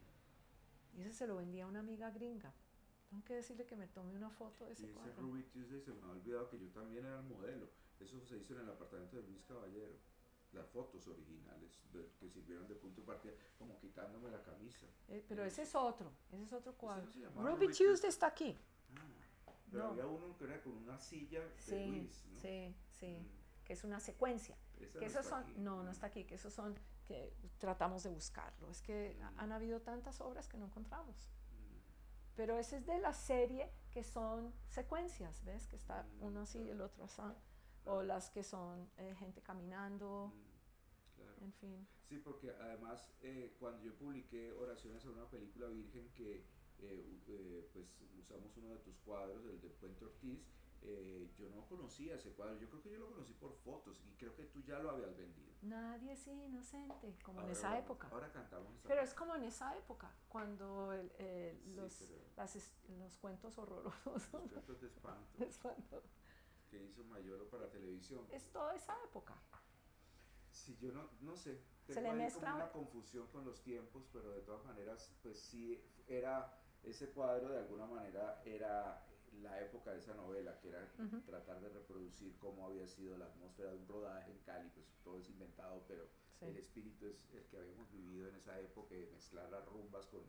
Y ese se lo vendía a una amiga gringa. Tengo que decirle que me tome una foto de ese Y ese cuadro. Ruby Tuesday se me ha olvidado que yo también era el modelo. Eso se hizo en el apartamento de Luis Caballero. Las fotos originales que sirvieron de punto de partida, como quitándome la camisa. Pero ese es otro cuadro. no se llamaba Ruby Ruby Tuesday está aquí. Pero No. había uno que era con una silla de Sí, Luis, ¿no? sí, que es una secuencia. Esa Que no esos está son, aquí. no está aquí, que esos son, que tratamos de buscarlo. Es que han habido tantas obras que no encontramos. Pero ese es de la serie que son secuencias, ¿ves? Que está uno así y el otro así. O las que son gente caminando, Claro. en fin. Sí, porque además cuando yo publiqué Oraciones a una película virgen que pues usamos uno de tus cuadros, el de Puente Ortiz, yo no conocía ese cuadro, yo creo que yo lo conocí por fotos y creo que tú ya lo habías vendido. Nadie es inocente, como Ahora en esa época. Ahora cantamos esa Pero parte. es como en esa época, cuando Sí, los cuentos horrorosos los cuentos de espanto de espanto. que hizo Mayolo para televisión. Es toda esa época. Sí, yo no sé, Se tengo le ahí mezcla- como una confusión con los tiempos, pero de todas maneras, pues sí, era, ese cuadro de alguna manera era la época de esa novela, que era tratar de reproducir cómo había sido la atmósfera de un rodaje en Cali, pues todo es inventado, pero Sí. el espíritu es el que habíamos vivido en esa época, de mezclar las rumbas con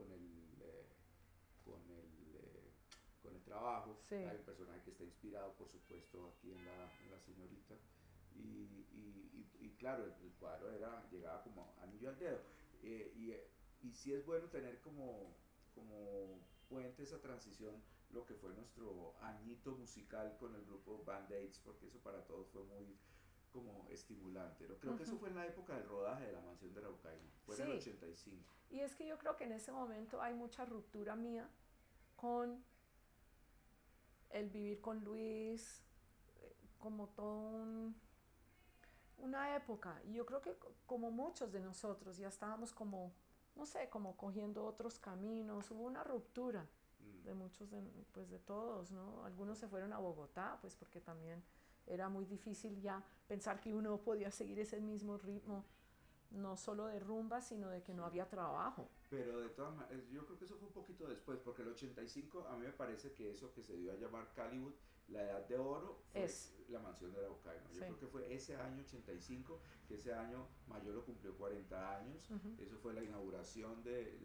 el trabajo. Sí. Hay un personaje que está inspirado, por supuesto, aquí en la señorita. Y claro, el cuadro llegaba como anillo al dedo. Y sí es bueno tener como puente esa transición, lo que fue nuestro añito musical con el grupo Band-Aids, porque eso para todos fue muy como estimulante, ¿no? Creo que eso fue en la época del rodaje de La Mansión de Araucaima, fue en el 85. Y es que yo creo que en ese momento hay mucha ruptura mía con el vivir con Luis, como todo una época. Y yo creo que como muchos de nosotros ya estábamos como, no sé, como cogiendo otros caminos. Hubo una ruptura de muchos, pues de todos, ¿no? Algunos se fueron a Bogotá, pues porque también era muy difícil ya pensar que uno podía seguir ese mismo ritmo, no solo de rumba, sino de que no había trabajo. Pero de todas maneras, yo creo que eso fue un poquito después, porque el 85 a mí me parece que eso que se dio a llamar Caliwood, la edad de oro, fue La Mansión de Araucaima. Yo creo que fue ese año 85, que ese año Mayolo cumplió 40 años, eso fue la inauguración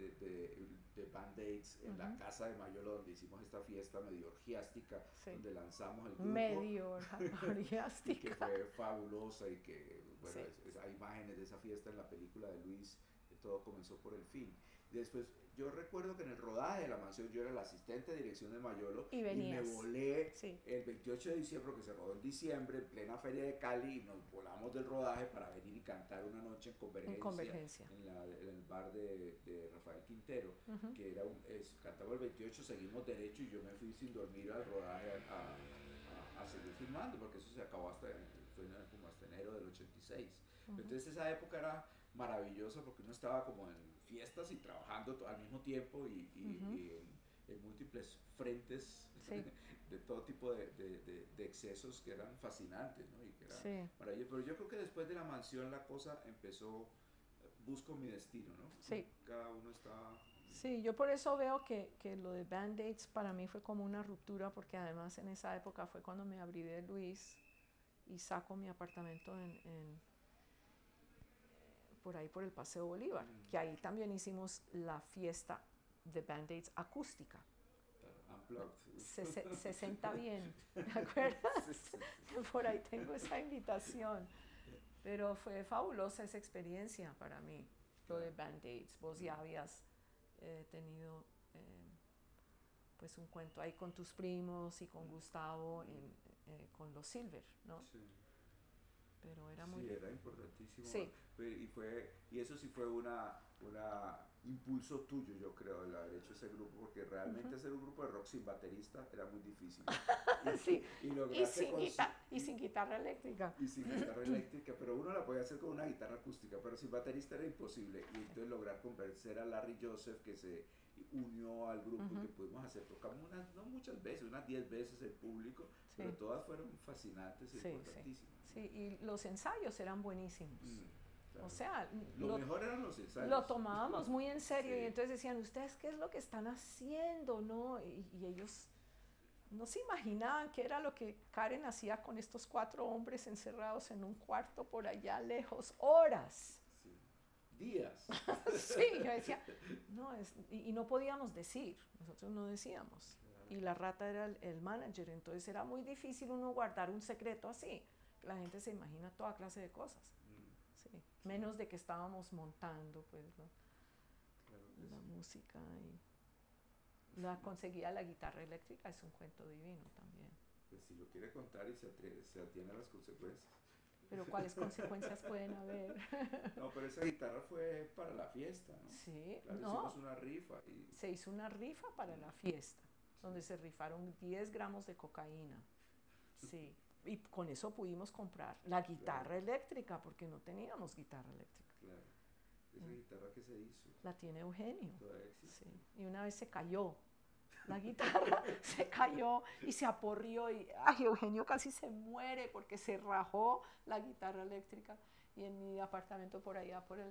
de Band-Aids en la casa de Mayolo, donde hicimos esta fiesta medio orgiástica, donde lanzamos el grupo. Medio orgiástica. Y que fue fabulosa y que, bueno, hay imágenes de esa fiesta en la película de Luis, Todo comenzó por el fin. Después, yo recuerdo que en el rodaje de La Mansión yo era el asistente de dirección de Mayolo y me volé el 28 de diciembre, que se rodó en diciembre, en plena feria de Cali, y nos volamos del rodaje para venir y cantar una noche en Convergencia. En el bar de Rafael Quintero, que era cantamos el 28, seguimos derecho y yo me fui sin dormir al rodaje a seguir filmando, porque eso se acabó fue como hasta enero del 86. Entonces esa época era maravillosa porque uno estaba como en fiestas y trabajando al mismo tiempo y en múltiples frentes de todo tipo de excesos que eran fascinantes, ¿no? Y que eran maravillosos. Pero yo creo que después de La Mansión la cosa empezó, busco mi destino, ¿no? Sí. Cada uno estaba... Sí, yo por eso veo que lo de Band-Aids para mí fue como una ruptura, porque además en esa época fue cuando me abrí de Luis y saco mi apartamento por ahí por el Paseo Bolívar, que ahí también hicimos la fiesta de Band-Aids acústica. A Unplugged. 60 bien, ¿te acuerdas? Sí, sí, sí. Por ahí tengo esa invitación. Pero fue fabulosa esa experiencia para mí, lo de Band-Aids. Vos ya habías tenido pues un cuento ahí con tus primos y con Gustavo con los Silver, ¿no? Sí. Pero era muy... Sí, era importantísimo. Sí. Y eso sí fue una impulso tuyo, yo creo, el haber hecho ese grupo, porque realmente hacer un grupo de rock sin baterista era muy difícil. Sí, Y lograste y sin guitarra eléctrica. y sin guitarra eléctrica, pero uno la podía hacer con una guitarra acústica, pero sin baterista era imposible. Y entonces lograr convencer a Larry Joseph, que se unió al grupo y que pudimos hacer, tocamos no muchas veces, unas 10 veces en público, Sí. pero todas fueron fascinantes y Sí, importantísimas. sí, y los ensayos eran buenísimos. Claro. O sea, Lo mejor eran los ensayos. lo tomábamos muy en serio. Sí. Y entonces decían, ¿ustedes qué es lo que están haciendo? ¿No? Y ellos no se imaginaban qué era lo que Karen hacía con estos 4 hombres encerrados en un cuarto por allá lejos, horas. Sí. Días. Sí, yo decía, no, y no podíamos decir, nosotros no decíamos. Claro. Y la rata era el manager, entonces era muy difícil uno guardar un secreto así. La gente se imagina toda clase de cosas. Sí. Menos de que estábamos montando pues Claro que la sí. música y la conseguía la guitarra eléctrica, es un cuento divino también. Pues si lo quiere contar y se atiene a las consecuencias. Pero ¿cuáles consecuencias pueden haber? No, pero esa guitarra fue para la fiesta, ¿no? Sí, Claro, no. hicimos una rifa y Se hizo una rifa para la fiesta, donde se rifaron 10 gramos de cocaína. Sí, y con eso pudimos comprar la guitarra eléctrica, porque no teníamos guitarra eléctrica. claro, esa guitarra que se hizo, La tiene Eugenio. todavía existe. Sí, y una vez se cayó. La guitarra se cayó y se aporrió y ay, Eugenio casi se muere porque se rajó la guitarra eléctrica. Y en mi apartamento por allá, por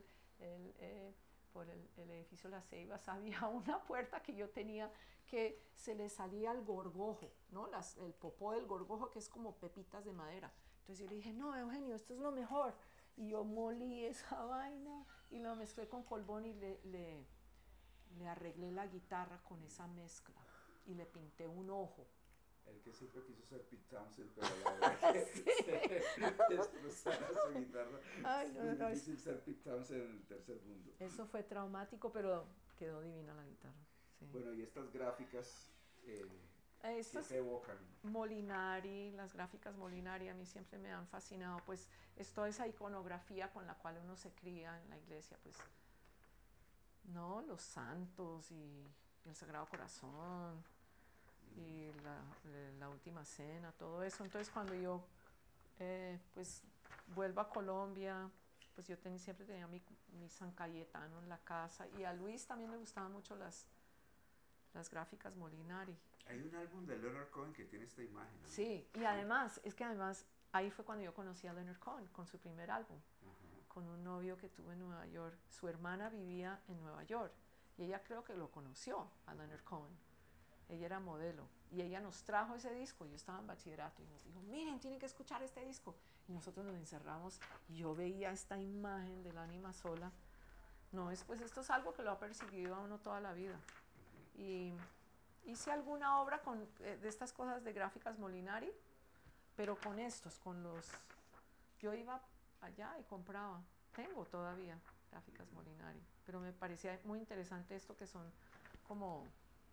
el edificio Las Ceibas, había una puerta que yo tenía que se le salía el gorgojo, ¿no? El popó del gorgojo, que es como pepitas de madera. Entonces yo le dije, no, Eugenio, esto es lo mejor. Y yo molí esa vaina y lo mezclé con colbón y le arreglé la guitarra con esa mezcla y le pinté un ojo. El que siempre quiso ser Pete Townshend, pero a la verdad que destrozara su guitarra. Ay, no, es muy no, difícil ser Pete Townshend en el tercer mundo. Eso fue traumático, pero quedó divina la guitarra. Sí. Bueno, y estas gráficas ¿qué Estas te evocan? Molinari, las gráficas Molinari a mí siempre me han fascinado, pues es toda esa iconografía con la cual uno se cría en la iglesia, pues, ¿no? Los santos y el Sagrado Corazón y la Última Cena, todo eso. Entonces cuando yo pues vuelvo a Colombia, pues yo siempre tenía mi San Cayetano en la casa, y a Luis también le gustaban mucho las gráficas Molinari. Hay un álbum de Leonard Cohen que tiene esta imagen, ¿no? Sí, y además, ahí fue cuando yo conocí a Leonard Cohen con su primer álbum, con un novio que tuvo en Nueva York. Su hermana vivía en Nueva York y ella creo que lo conoció a Leonard Cohen. Ella era modelo y ella nos trajo ese disco. Yo estaba en bachillerato y nos dijo, miren, tienen que escuchar este disco. Y nosotros nos encerramos y yo veía esta imagen del ánima sola. No, pues esto es algo que lo ha perseguido a uno toda la vida. Y hice alguna obra de estas cosas de gráficas Molinari, pero con estos, yo iba allá y compraba. Tengo todavía gráficas Molinari, pero me parecía muy interesante esto que son como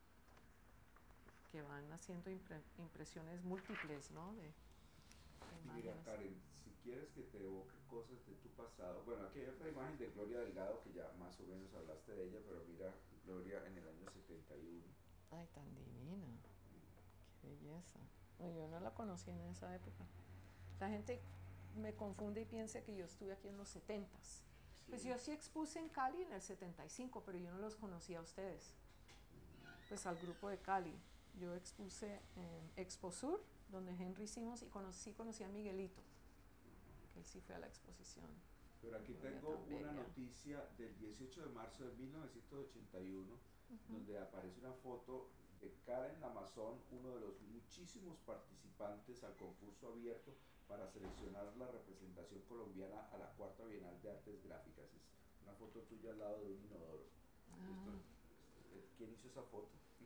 que van haciendo impresiones múltiples, ¿no? De Y mira, Karen, si quieres que te evoque cosas de tu pasado, bueno, aquí hay otra imagen de Gloria Delgado que ya más o menos hablaste de ella, pero mira, Gloria en el año 71. Ay, tan divina, qué belleza. No, yo no la conocí en esa época. La gente me confunde y piensa que yo estuve aquí en los 70s. Sí. Pues yo sí expuse en Cali en el 75, pero yo no los conocía a ustedes. Pues al grupo de Cali. Yo expuse en Exposur, donde Henry hicimos, y conocí a Miguelito, que él sí fue a la exposición. Pero aquí tengo una noticia del 18 de marzo de 1981, donde aparece una foto de Karen Lamazón, uno de los muchísimos participantes al concurso abierto para seleccionar la representación colombiana a la 4ª Bienal de Artes Gráficas. Es una foto tuya al lado de un inodoro. ¿Quién hizo esa foto?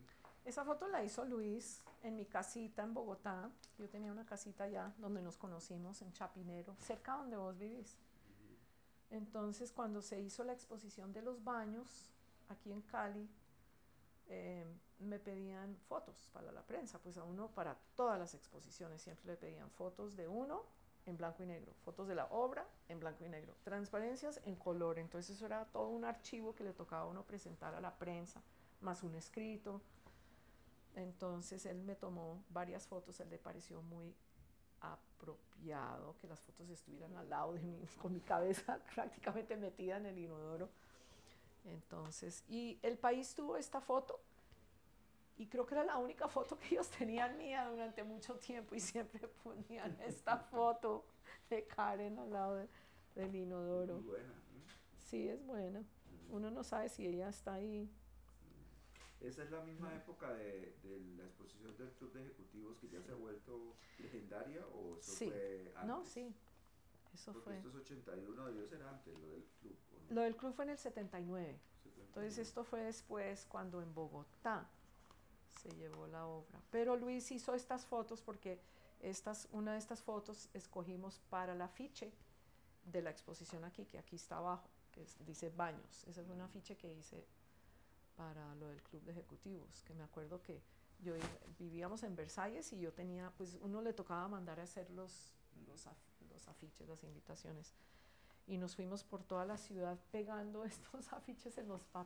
Esa foto la hizo Luis en mi casita en Bogotá. Yo tenía una casita allá donde nos conocimos, en Chapinero, cerca donde vos vivís. Entonces, cuando se hizo la exposición de los baños aquí en Cali, me pedían fotos para la prensa, pues a uno para todas las exposiciones siempre le pedían fotos de uno en blanco y negro, fotos de la obra en blanco y negro, transparencias en color. Entonces eso era todo un archivo que le tocaba a uno presentar a la prensa, más un escrito. Entonces él me tomó varias fotos, él le pareció muy apropiado que las fotos estuvieran al lado de mí, con mi cabeza prácticamente metida en el inodoro. Entonces, y el país tuvo esta foto y creo que era la única foto que ellos tenían mía durante mucho tiempo y siempre ponían esta foto de Karen al lado del inodoro. Muy buena, ¿no? Sí, es buena. Uno no sabe si ella está ahí. Esa es la misma época de la exposición del Club de Ejecutivos que ya se ha vuelto legendaria, o eso Sí. fue antes. No, sí, eso Porque fue. esto es 81, debió ser antes lo del club, ¿o no? Lo del club fue en el 79. 79. Entonces esto fue después cuando en Bogotá se llevó la obra. Pero Luis hizo estas fotos porque una de estas fotos escogimos para el afiche de la exposición aquí, que aquí está abajo, que dice baños. Ese fue un afiche que hice para lo del club de ejecutivos, que me acuerdo que vivíamos en Versalles y yo tenía, pues uno le tocaba mandar a hacer los afiches, las invitaciones. Y nos fuimos por toda la ciudad pegando estos afiches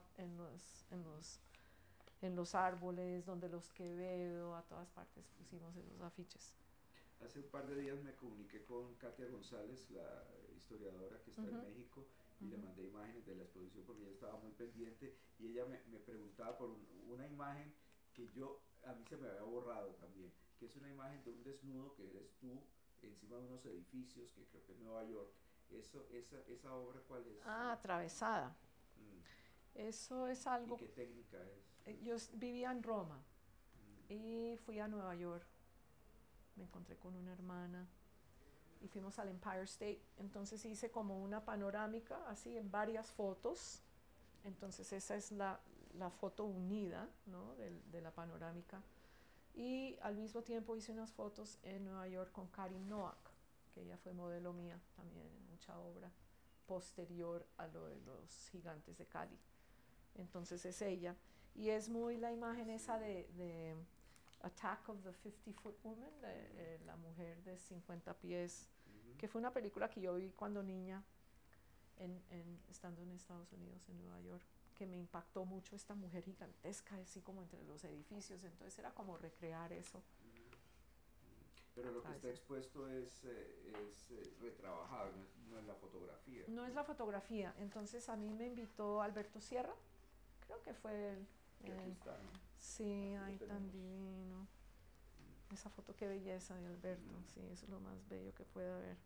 en los árboles, donde los Quevedo, a todas partes pusimos esos afiches. Hace un par de días me comuniqué con Katia González, la historiadora que está en México, y le mandé imágenes de la exposición porque ella estaba muy pendiente y ella me preguntaba por una imagen que a mí se me había borrado también, que es una imagen de un desnudo que eres tú encima de unos edificios que creo que es Nueva York. ¿Esa obra cuál es? Ah, atravesada. Eso es algo... ¿Y qué técnica es? Yo vivía en Roma y fui a Nueva York. Me encontré con una hermana y fuimos al Empire State. Entonces hice como una panorámica, así en varias fotos. Entonces esa es la foto unida, ¿no? de la panorámica. Y al mismo tiempo hice unas fotos en Nueva York con Karin Noack, que ella fue modelo mía también en mucha obra posterior a lo de los gigantes de Cali. Entonces es ella. Y es muy la imagen esa de Attack of the 50-Foot Woman, la mujer de 50 pies, que fue una película que yo vi cuando niña, estando en Estados Unidos, en Nueva York, que me impactó mucho esta mujer gigantesca, así como entre los edificios. Entonces era como recrear eso. Pero lo que está expuesto es retrabajado, no es la fotografía. No es la fotografía. Entonces a mí me invitó Alberto Sierra, creo que fue él. Aquí está, ¿no? Sí, ay, tan divino. Esa foto, qué belleza de Alberto. Sí, eso es lo más bello que puede haber.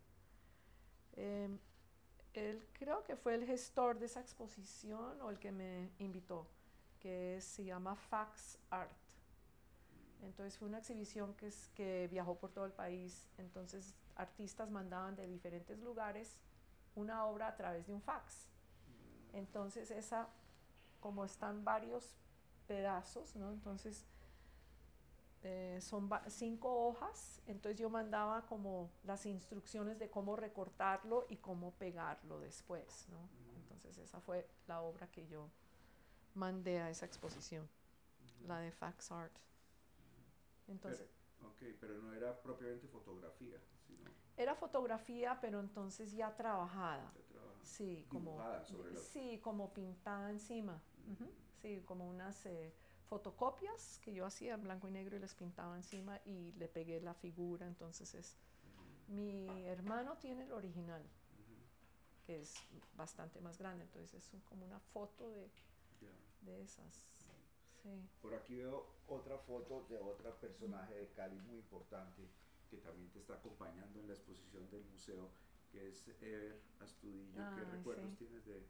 Él creo que fue el gestor de esa exposición o el que me invitó, que se llama Fax Art. Entonces fue una exhibición que viajó por todo el país. Entonces artistas mandaban de diferentes lugares una obra a través de un fax. Entonces esa, como están varios pedazos, ¿no? Entonces son 5 hojas, entonces yo mandaba como las instrucciones de cómo recortarlo y cómo pegarlo después, ¿no? Entonces esa fue la obra que yo mandé a esa exposición, la de Fax Art. Entonces, pero no era propiamente fotografía, sino... Era fotografía, pero entonces ya trabajada. Sí, dibujada sobre sí, como pintada encima. Sí, como unas fotocopias que yo hacía en blanco y negro y les pintaba encima y le pegué la figura. Entonces mi hermano tiene el original, que es bastante más grande. Entonces es como una foto de esas. Sí. Por aquí veo otra foto de otra personaje de Cali muy importante que también te está acompañando en la exposición del museo, que es Ever Astudillo. ¿Qué recuerdos tienes de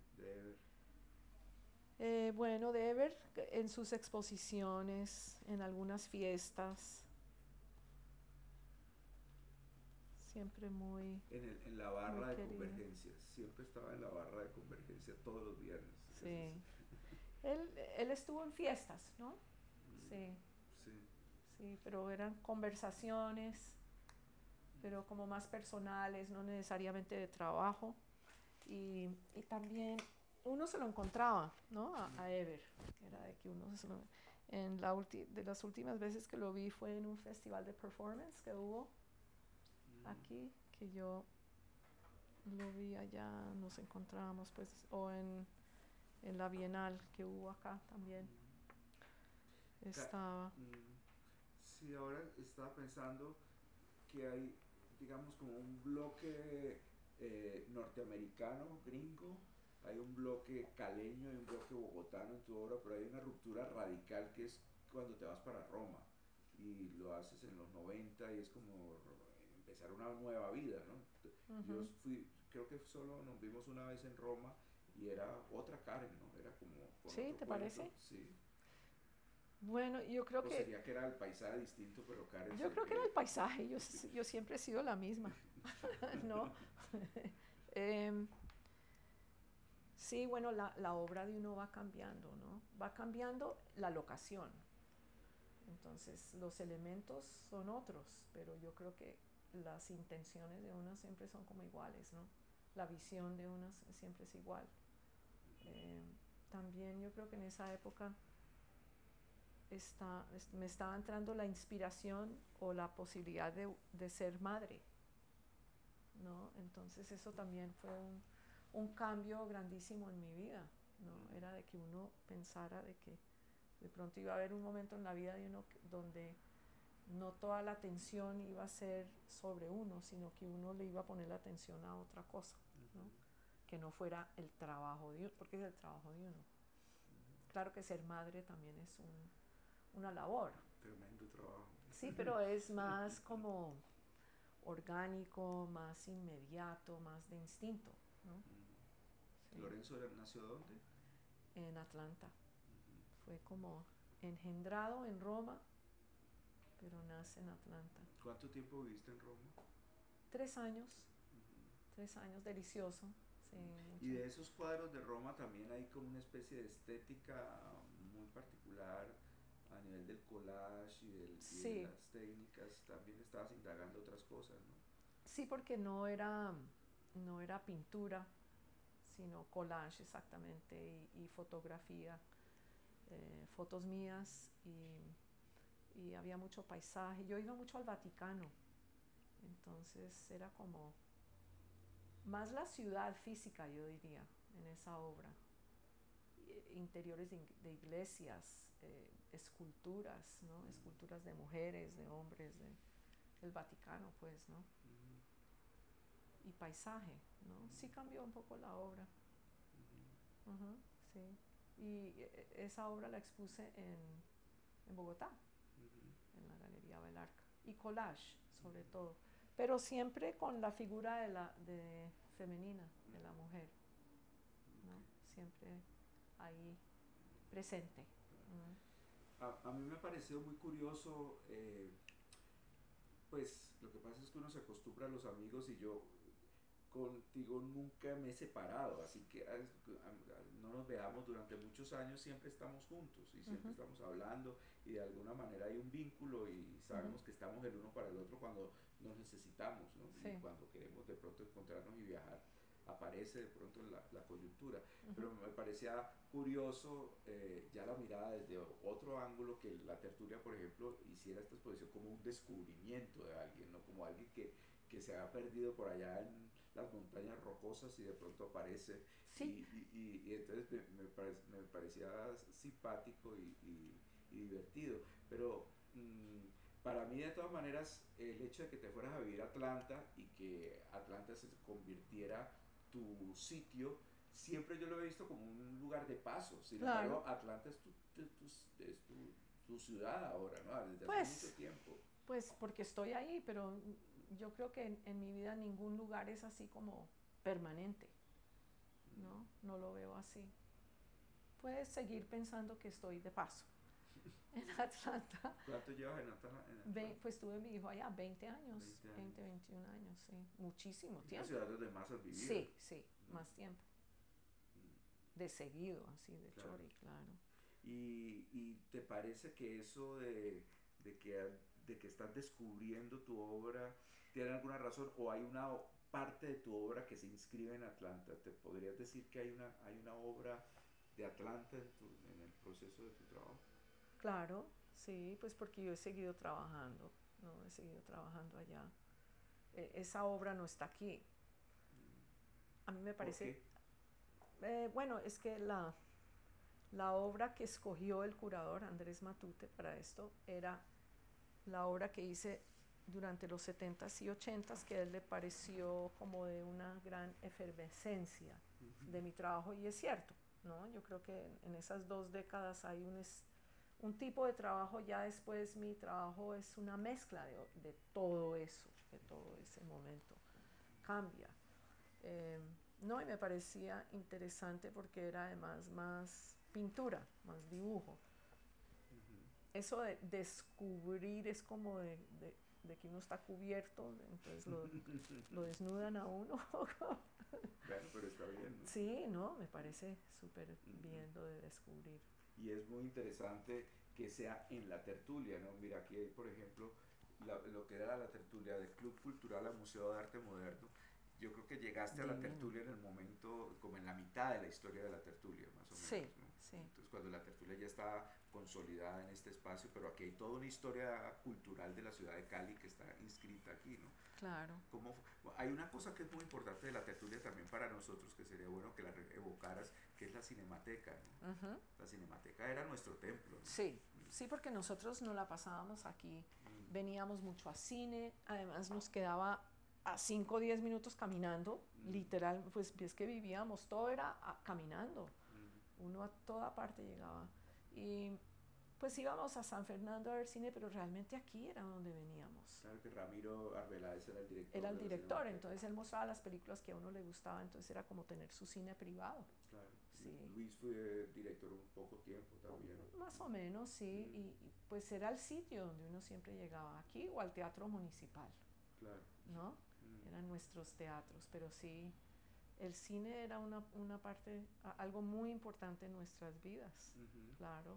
Ever? Bueno, de Ever en sus exposiciones, en algunas fiestas, siempre muy... En la barra de Convergencia, siempre estaba en la barra de Convergencia todos los viernes. Sí. Él estuvo en fiestas, ¿no? Sí, Sí. Sí, pero eran conversaciones, pero como más personales, no necesariamente de trabajo. Y también uno se lo encontraba, ¿no? A Ever. Era de que uno se lo... de las últimas veces que lo vi fue en un festival de performance que hubo aquí, que yo lo vi allá, nos encontrábamos, pues, o en la Bienal que hubo acá también. Estaba. Sí, ahora estaba pensando que hay, digamos, como un bloque norteamericano, gringo, hay un bloque caleño y un bloque bogotano en tu obra, pero hay una ruptura radical que es cuando te vas para Roma y lo haces en los 90 y es como empezar una nueva vida, ¿no? Yo fui, creo que solo nos vimos una vez en Roma y era otra Karen, ¿no? Era como con ¿Sí? otro ¿Te cuento, parece? sí. Bueno, yo creo O que sería que era el paisaje distinto, pero Karen yo creo que era el siempre... paisaje. Yo siempre he sido la misma, ¿no? Em, sí, bueno, la obra de uno va cambiando, ¿no? Va cambiando la locación. Entonces, los elementos son otros, pero yo creo que las intenciones de uno siempre son como iguales, ¿no? La visión de uno siempre es igual. Eh, También yo creo que en esa época me estaba entrando la inspiración o la posibilidad de ser madre, ¿no? Entonces eso también fue un cambio grandísimo en mi vida, ¿no? Era de que uno pensara de que de pronto iba a haber un momento en la vida de uno donde no toda la atención iba a ser sobre uno, sino que uno le iba a poner la atención a otra cosa, ¿no? Que no fuera el trabajo de uno, porque es el trabajo de uno. Claro que ser madre también es una labor. Tremendo trabajo. Sí, pero es más como orgánico, más inmediato, más de instinto, ¿no? Sí. ¿Lorenzo nació dónde? En Atlanta. Fue como engendrado en Roma, pero nace en Atlanta. ¿Cuánto tiempo viviste en Roma? 3 años. 3 años, delicioso. Sí, Y mucho. de esos cuadros de Roma también hay como una especie de estética muy particular a nivel del collage y de Sí, las técnicas. También estabas indagando otras cosas, ¿no? sí, porque no era pintura, sino collage exactamente y fotografía, fotos mías y había mucho paisaje. Yo iba mucho al Vaticano, entonces era como más la ciudad física, yo diría, en esa obra. Interiores de iglesias, esculturas, ¿no? Esculturas de mujeres, de hombres, del Vaticano, pues, ¿no? Y paisaje, ¿no? Sí cambió un poco la obra. Sí. Y esa obra la expuse en Bogotá, en la Galería Belarca. Y collage, sobre todo. Pero siempre con la figura de femenina, de la mujer, ¿no? Siempre ahí presente. A mí me pareció muy curioso, pues lo que pasa es que uno se acostumbra a los amigos y yo contigo nunca me he separado, así que no nos veamos durante muchos años, siempre estamos juntos y siempre estamos hablando y de alguna manera hay un vínculo y sabemos que estamos el uno para el otro cuando nos necesitamos, ¿no? Sí. Y cuando queremos de pronto encontrarnos y viajar aparece de pronto la coyuntura, pero me parecía curioso ya la mirada desde otro ángulo, que la tertulia, por ejemplo, hiciera esta exposición como un descubrimiento de alguien, ¿no? Como alguien que se ha perdido por allá en las montañas rocosas y de pronto aparece. Sí. Y entonces me parecía simpático y divertido, pero para mí de todas maneras el hecho de que te fueras a vivir a Atlanta y que Atlanta se convirtiera tu sitio, siempre yo lo he visto como un lugar de paso. Sin embargo, Atlanta es tu ciudad ahora, ¿no? Desde pues, hace mucho tiempo. Pues porque estoy ahí, pero yo creo que en mi vida ningún lugar es así como permanente, ¿no? No lo veo así. Puedes seguir pensando que estoy de paso en Atlanta. ¿Cuánto llevas en Atlanta? Pues tuve mi hijo allá 20 años, 20 20 21 años, sí. Muchísimo es tiempo. la ciudad donde más has vivido. Sí, más tiempo. De seguido, así, de chori, claro. Y te parece que eso de de que estás descubriendo tu obra tiene alguna razón o hay una parte de tu obra que se inscribe en Atlanta? ¿Te podrías decir que hay una obra de Atlanta en el proceso de tu trabajo? Claro, sí, pues porque yo he seguido trabajando, ¿no? He seguido trabajando allá. Esa obra no está aquí. A mí me ¿Por parece, qué? bueno, es que la obra que escogió el curador Andrés Matute para esto era la obra que hice durante los 70s y 80s, que a él le pareció como de una gran efervescencia de mi trabajo, y es cierto, ¿no? Yo creo que en esas 2 décadas hay un tipo de trabajo, ya después mi trabajo es una mezcla de todo eso, de todo ese momento, cambia. Eh, no, y me parecía interesante porque era además más pintura, más dibujo. Ujú. Eso de descubrir es como de que uno está cubierto, entonces lo desnudan a uno. Bueno, pero está bien, ¿no? Sí, no, me parece súper Ujú. bien lo de descubrir. Y es muy interesante que sea en la tertulia, ¿no? Mira, aquí hay, por ejemplo, lo que era la tertulia del Club Cultural al Museo de Arte Moderno. Yo creo que llegaste a la Divino. tertulia en el momento, como en la mitad de la historia de la tertulia, más o Sí, menos, ¿no? sí, Entonces, cuando la tertulia ya está consolidada en este espacio, pero aquí hay toda una historia cultural de la ciudad de Cali que está inscrita aquí, ¿no? claro. Cómo hay una cosa que es muy importante de la tertulia también para nosotros, que sería bueno que la evocaras, que es la cinemateca, ¿no? Ujú. La cinemateca era nuestro templo, Sí, sí, porque nosotros no la pasábamos aquí, ¿no? veníamos mucho a cine, además nos quedaba a 5 o 10 minutos caminando, literal, pues es que vivíamos, todo era caminando, uno a toda parte llegaba. Y pues íbamos a San Fernando a ver cine, pero realmente aquí era donde veníamos. Claro que Ramiro Arbeláez era el Era director el de la director, cinemateca. entonces él mostraba las películas que a uno le gustaba, entonces era como tener su cine privado. Claro. Sí, Luis fue director un poco tiempo también. más o menos, sí, Mm, y pues era el sitio donde uno siempre llegaba, aquí o al Teatro Municipal, claro. ¿no? Mm, Eran nuestros teatros, pero sí, el cine era una parte, algo muy importante en nuestras vidas, ujú. claro,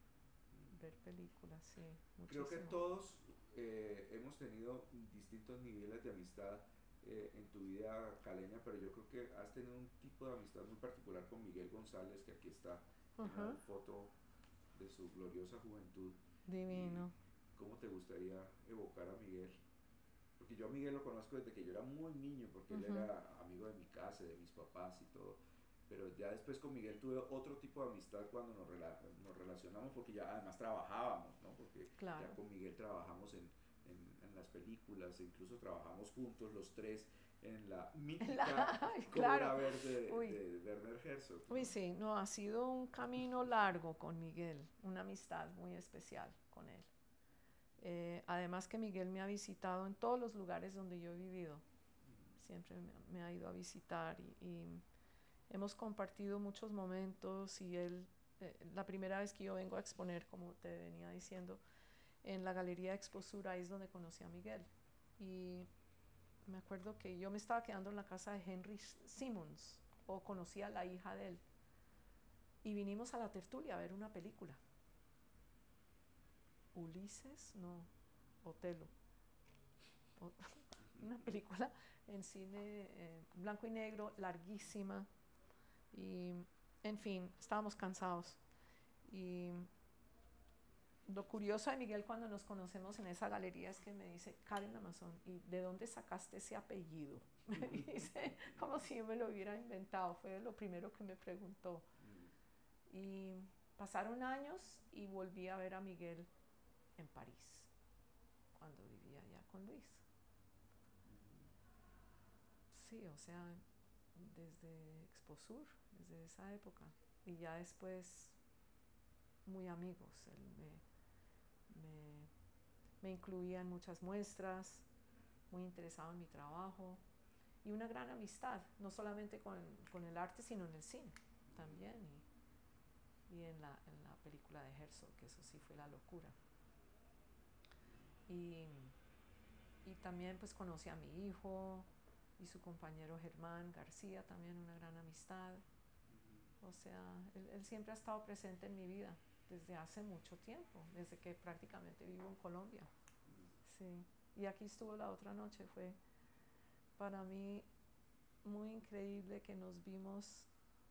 ver películas, sí, Creo que muchísimo. todos hemos tenido distintos niveles de amistad en tu vida caleña, pero yo creo que has tenido un tipo de amistad muy particular con Miguel González, que aquí está en la Ajá, foto de su gloriosa juventud. ¿Y divino. cómo te gustaría evocar a Miguel? Porque yo a Miguel lo conozco desde que yo era muy niño, porque él Ujú, era amigo de mi casa, de mis papás y todo. Pero ya después con Miguel tuve otro tipo de amistad cuando nos relacionamos, porque ya además trabajábamos, ¿no? Porque ya claro. con Miguel trabajamos en las películas, e incluso trabajamos juntos los tres en la mítica Claro, Cobra Verde uy, de Werner Herzog, uy, ¿no? sí, no, ha sido un camino largo con Miguel, una amistad muy especial con él. Además que Miguel me ha visitado en todos los lugares donde yo he vivido, siempre me ha ido a visitar y hemos compartido muchos momentos y él, la primera vez que yo vengo a exponer, como te venía diciendo, en la Galería Exposura, ahí es donde conocí a Miguel. Y me acuerdo que yo me estaba quedando en la casa de Henry Simmons, o conocí a la hija de él, y vinimos a la tertulia a ver una película. Ulises, no, Otelo. O, una película en cine blanco y negro, larguísima. Y, en fin, estábamos cansados. Y lo curioso de Miguel cuando nos conocemos en esa galería es que me dice, Karen Amazon, ¿y de dónde sacaste ese apellido? Me dice, como si yo me lo hubiera inventado. Fue lo primero que me preguntó. Y pasaron años y volví a ver a Miguel en París, cuando vivía allá con Luis. Sí, o sea, desde Exposur, desde esa época. Y ya después, muy amigos. Él me, me incluía en muchas muestras, muy interesado en mi trabajo. Y una gran amistad, no solamente con el arte, sino en el cine también. Y en la película de Herzog, que eso sí fue la locura. Y, y también pues conocí a mi hijo y su compañero Germán García, también una gran amistad. O sea, él siempre ha estado presente en mi vida. desde hace mucho tiempo, desde que prácticamente vivo en Colombia. Sí. Y aquí estuvo la otra noche. Fue para mí muy increíble que nos vimos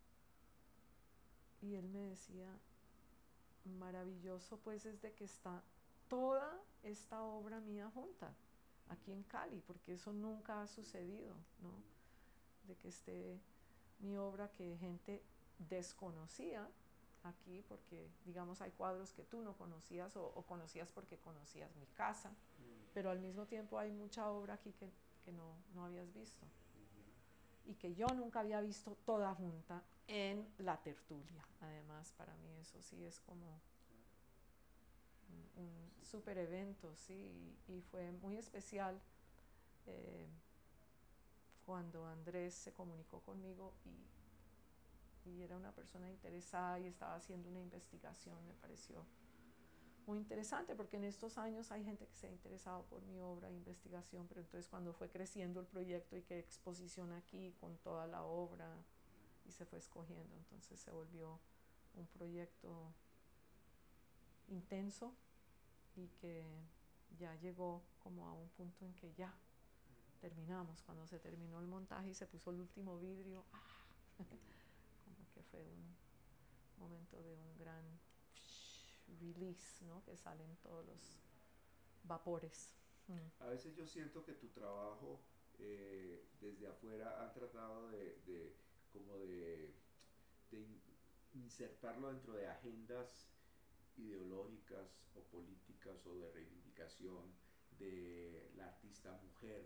y él me decía, maravilloso pues es de que está toda esta obra mía junta aquí en Cali, porque eso nunca ha sucedido, ¿no? De que esté mi obra que gente desconocía aquí, porque digamos hay cuadros que tú no conocías o conocías porque conocías mi casa, pero al mismo tiempo hay mucha obra aquí que no habías visto y que yo nunca había visto toda junta en la tertulia. Además, para mí eso sí es como un super evento, sí, y fue muy especial cuando Andrés se comunicó conmigo y era una persona interesada y estaba haciendo una investigación. Me pareció muy interesante porque en estos años hay gente que se ha interesado por mi obra de investigación, pero entonces cuando fue creciendo el proyecto y que exposición aquí con toda la obra y se fue escogiendo, entonces se volvió un proyecto intenso y que ya llegó como a un punto en que ya terminamos. Cuando se terminó el montaje y se puso el último vidrio, como que fue un momento de un gran release, ¿no? Que salen todos los vapores. A veces yo siento que tu trabajo desde afuera han tratado como de insertarlo dentro de agendas ideológicas o políticas o de reivindicación de la artista mujer,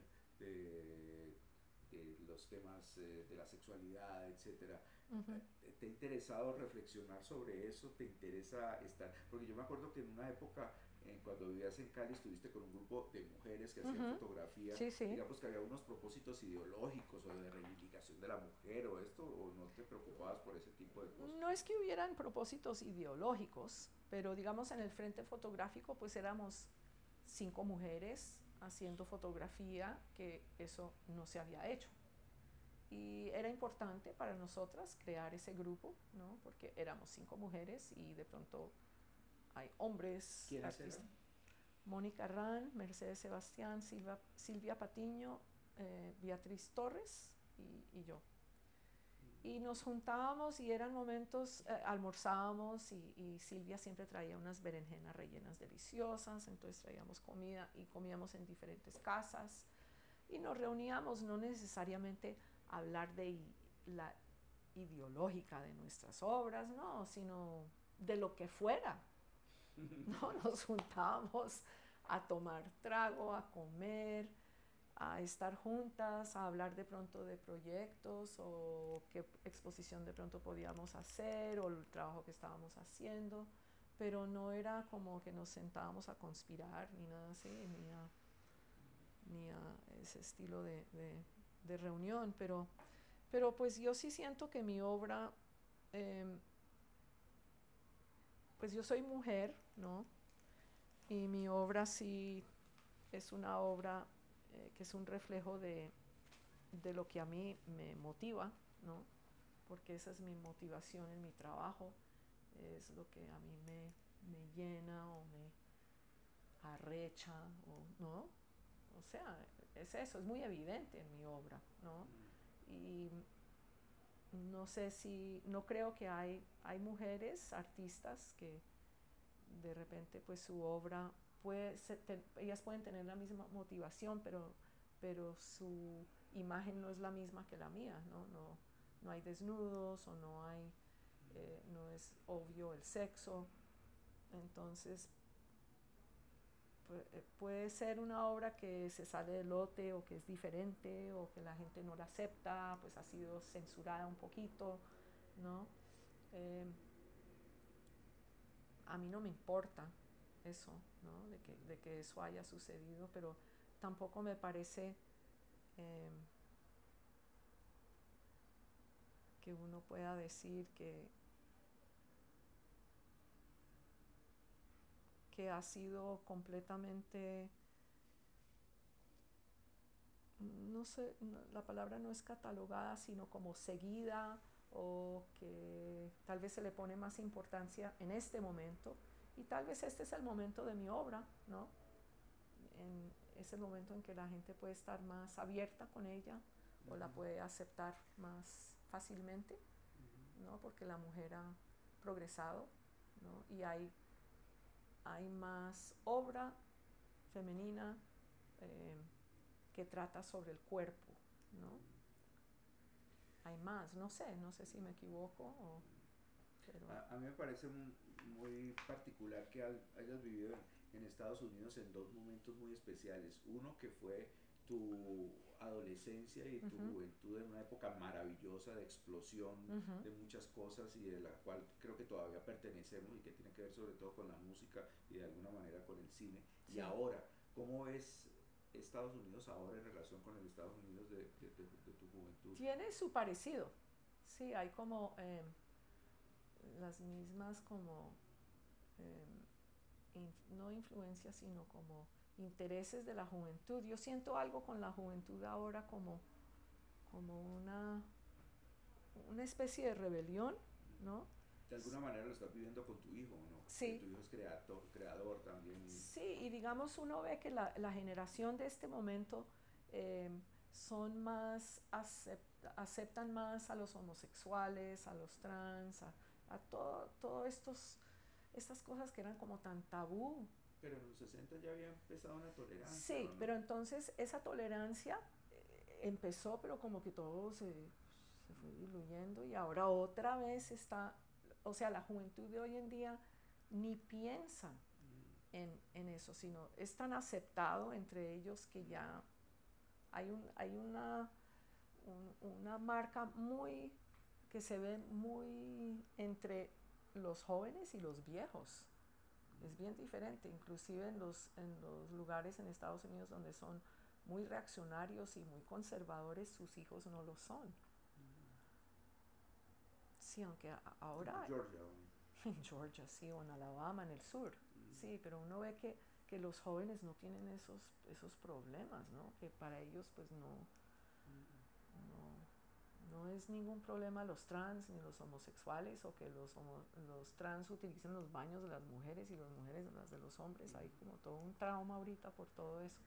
de los temas de la sexualidad, etcétera. ¿Te ha interesado reflexionar sobre eso? ¿Te interesa estar? Porque yo me acuerdo que en una época, cuando vivías en Cali, estuviste con un grupo de mujeres que hacían fotografía, sí, sí. digamos que había unos propósitos ideológicos o de reivindicación de la mujer o esto, ¿o no te preocupabas por ese tipo de cosas? No es que hubieran propósitos ideológicos, pero digamos en el frente fotográfico pues éramos 5 mujeres haciendo fotografía, que eso no se había hecho. Y era importante para nosotras crear ese grupo, ¿no? Porque éramos 5 mujeres y de pronto hay hombres. ¿Quiénes eran? Mónica Ran, Mercedes Sebastián, Silvia Patiño, Beatriz Torres y yo. Y nos juntábamos y eran momentos, almorzábamos y Silvia siempre traía unas berenjenas rellenas deliciosas, entonces traíamos comida y comíamos en diferentes casas y nos reuníamos, no necesariamente a hablar de la ideológica de nuestras obras, no, sino de lo que fuera. No, nos juntábamos a tomar trago, a comer, a estar juntas, a hablar de pronto de proyectos o qué exposición de pronto podíamos hacer o el trabajo que estábamos haciendo, pero no era como que nos sentábamos a conspirar ni nada así, ni a ese estilo de reunión, pero pues yo sí siento que mi obra, pues yo soy mujer, ¿no? Y mi obra sí es una obra que es un reflejo de lo que a mí me motiva, ¿no? Porque esa es mi motivación en mi trabajo, es lo que a mí me llena o me arrecha, o, ¿no? O sea, es eso, es muy evidente en mi obra, ¿no? Y no sé si, no creo que hay mujeres artistas que de repente pues su obra ellas pueden tener la misma motivación, pero su imagen no es la misma que la mía, no hay desnudos o no es obvio el sexo, entonces puede ser una obra que se sale del lote o que es diferente o que la gente no la acepta, pues ha sido censurada un poquito, ¿no? A mí no me importa eso, ¿no? de que eso haya sucedido, pero tampoco me parece que uno pueda decir que ha sido completamente, no sé, la palabra no es catalogada, sino como seguida o que tal vez se le pone más importancia en este momento, y tal vez este es el momento de mi obra, ¿no? Es el momento en que la gente puede estar más abierta con ella o la puede aceptar más fácilmente, ¿no? Porque la mujer ha progresado, ¿no? Y hay más obra femenina que trata sobre el cuerpo, ¿no? Hay más, no sé si me equivoco pero... A mí me parece muy particular que hayas vivido en Estados Unidos en dos momentos muy especiales. Uno que fue tu adolescencia y tu juventud en una época maravillosa de explosión de muchas cosas y de la cual creo que todavía pertenecemos y que tiene que ver sobre todo con la música y de alguna manera con el cine. Sí. Y ahora, ¿cómo ves Estados Unidos ahora en relación con el Estados Unidos de tu juventud? Tiene su parecido, sí, hay como las mismas como no influencias, sino como intereses de la juventud. Yo siento algo con la juventud ahora como una especie de rebelión, ¿no? De alguna manera lo estás viviendo con tu hijo, ¿no? Sí. Que tu hijo es creador también. Sí, y digamos uno ve que la generación de este momento son más, aceptan más a los homosexuales, a los trans, a todo estas cosas que eran como tan tabú. Pero en los 60 ya había empezado una tolerancia. Sí, ¿no? Pero entonces esa tolerancia empezó, pero como que todo se fue diluyendo y ahora otra vez está, o sea, la juventud de hoy en día ni piensa en eso, sino es tan aceptado entre ellos que ya hay una marca muy, que se ve muy entre los jóvenes y los viejos. Es bien diferente, inclusive en los lugares en Estados Unidos donde son muy reaccionarios y muy conservadores, sus hijos no lo son. Sí, aunque ahora... En Georgia. En Georgia, sí, o en Alabama, en el sur. Sí, pero uno ve que los jóvenes no tienen esos problemas, ¿no? Que para ellos pues no es ningún problema los trans ni los homosexuales, o que los trans utilicen los baños de las mujeres y las mujeres las de los hombres. Hay como todo un trauma ahorita por todo eso.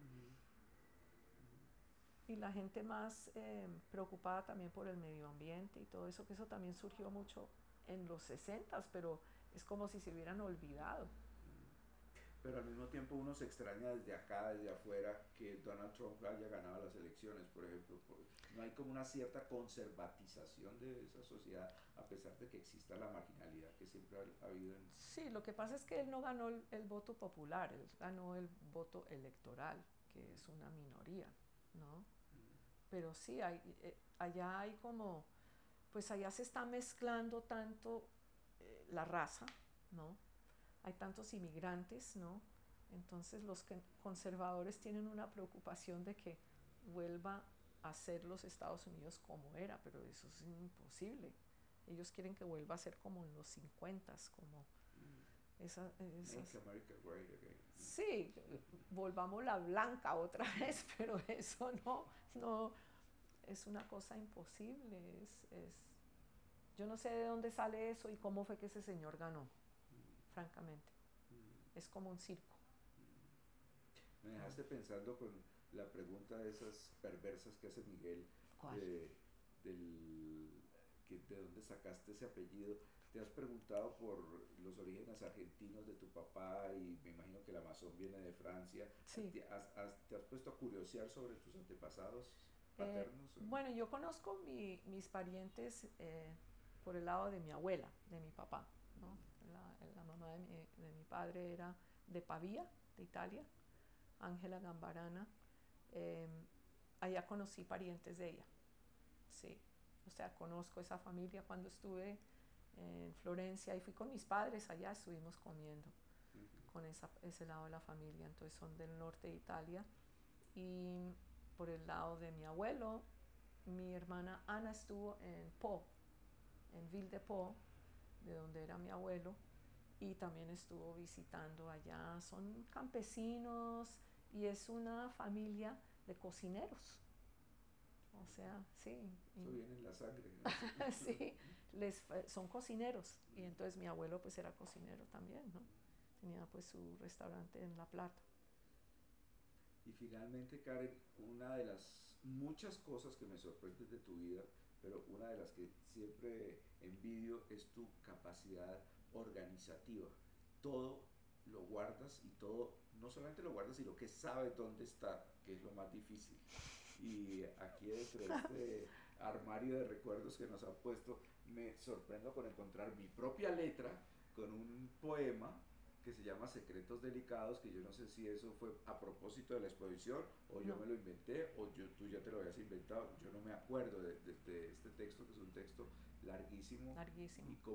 Y la gente más preocupada también por el medio ambiente y todo eso, que eso también surgió mucho en los 60s, pero es como si se hubieran olvidado. Pero al mismo tiempo uno se extraña desde acá, desde afuera, que Donald Trump haya ganado las elecciones, por ejemplo. No hay como una cierta conservatización de esa sociedad, a pesar de que exista la marginalidad que siempre ha habido. Sí, lo que pasa es que él no ganó el voto popular, él ganó el voto electoral, que es una minoría, ¿no? Pero sí, allá hay como, pues allá se está mezclando tanto la raza, ¿no? Hay tantos inmigrantes, ¿no? Entonces los conservadores tienen una preocupación de que vuelva a ser los Estados Unidos como era, pero eso es imposible. Ellos quieren que vuelva a ser como en los 50s, como Make America Great Again. Sí, volvamos la blanca otra vez, pero eso no es una cosa imposible. Yo no sé de dónde sale eso y cómo fue que ese señor ganó, francamente. Es como un circo. Me dejaste pensando con la pregunta de esas perversas que hace Miguel. ¿Cuál? ¿De dónde sacaste ese apellido? ¿Te has preguntado por los orígenes argentinos de tu papá? Y me imagino que el Amazon viene de Francia. Sí. ¿Te has puesto a curiosear sobre tus antepasados paternos? Bueno, yo conozco mis parientes por el lado de mi abuela, de mi papá, ¿no? La mamá de mi padre era de Pavía, de Italia, Ángela Gambarana. Allá conocí parientes de ella, sí. O sea, conozco esa familia. Cuando estuve en Florencia y fui con mis padres allá, estuvimos comiendo con ese lado de la familia. Entonces son del norte de Italia. Y por el lado de mi abuelo, mi hermana Ana estuvo en Pau, en Ville de Pau, de donde era mi abuelo, y también estuvo visitando allá. Son campesinos y es una familia de cocineros. O sea, sí. Eso viene en la sangre, ¿no? Sí, son cocineros. Y entonces mi abuelo pues era cocinero también, ¿no? Tenía pues su restaurante en La Plata. Y finalmente, Karen, una de las muchas cosas que me sorprenden de tu vida, pero una de las que siempre envidio es tu capacidad organizativa. Todo lo guardas y todo, no solamente lo guardas, sino que sabes dónde está, que es lo más difícil. Y aquí dentro de este armario de recuerdos que nos han puesto, me sorprendo con encontrar mi propia letra con un poema que se llama Secretos Delicados, que yo no sé si eso fue a propósito de la exposición o yo No. me lo inventé o tú ya te lo habías inventado. Yo no me acuerdo de este texto, que es un texto larguísimo, Larguísimo. y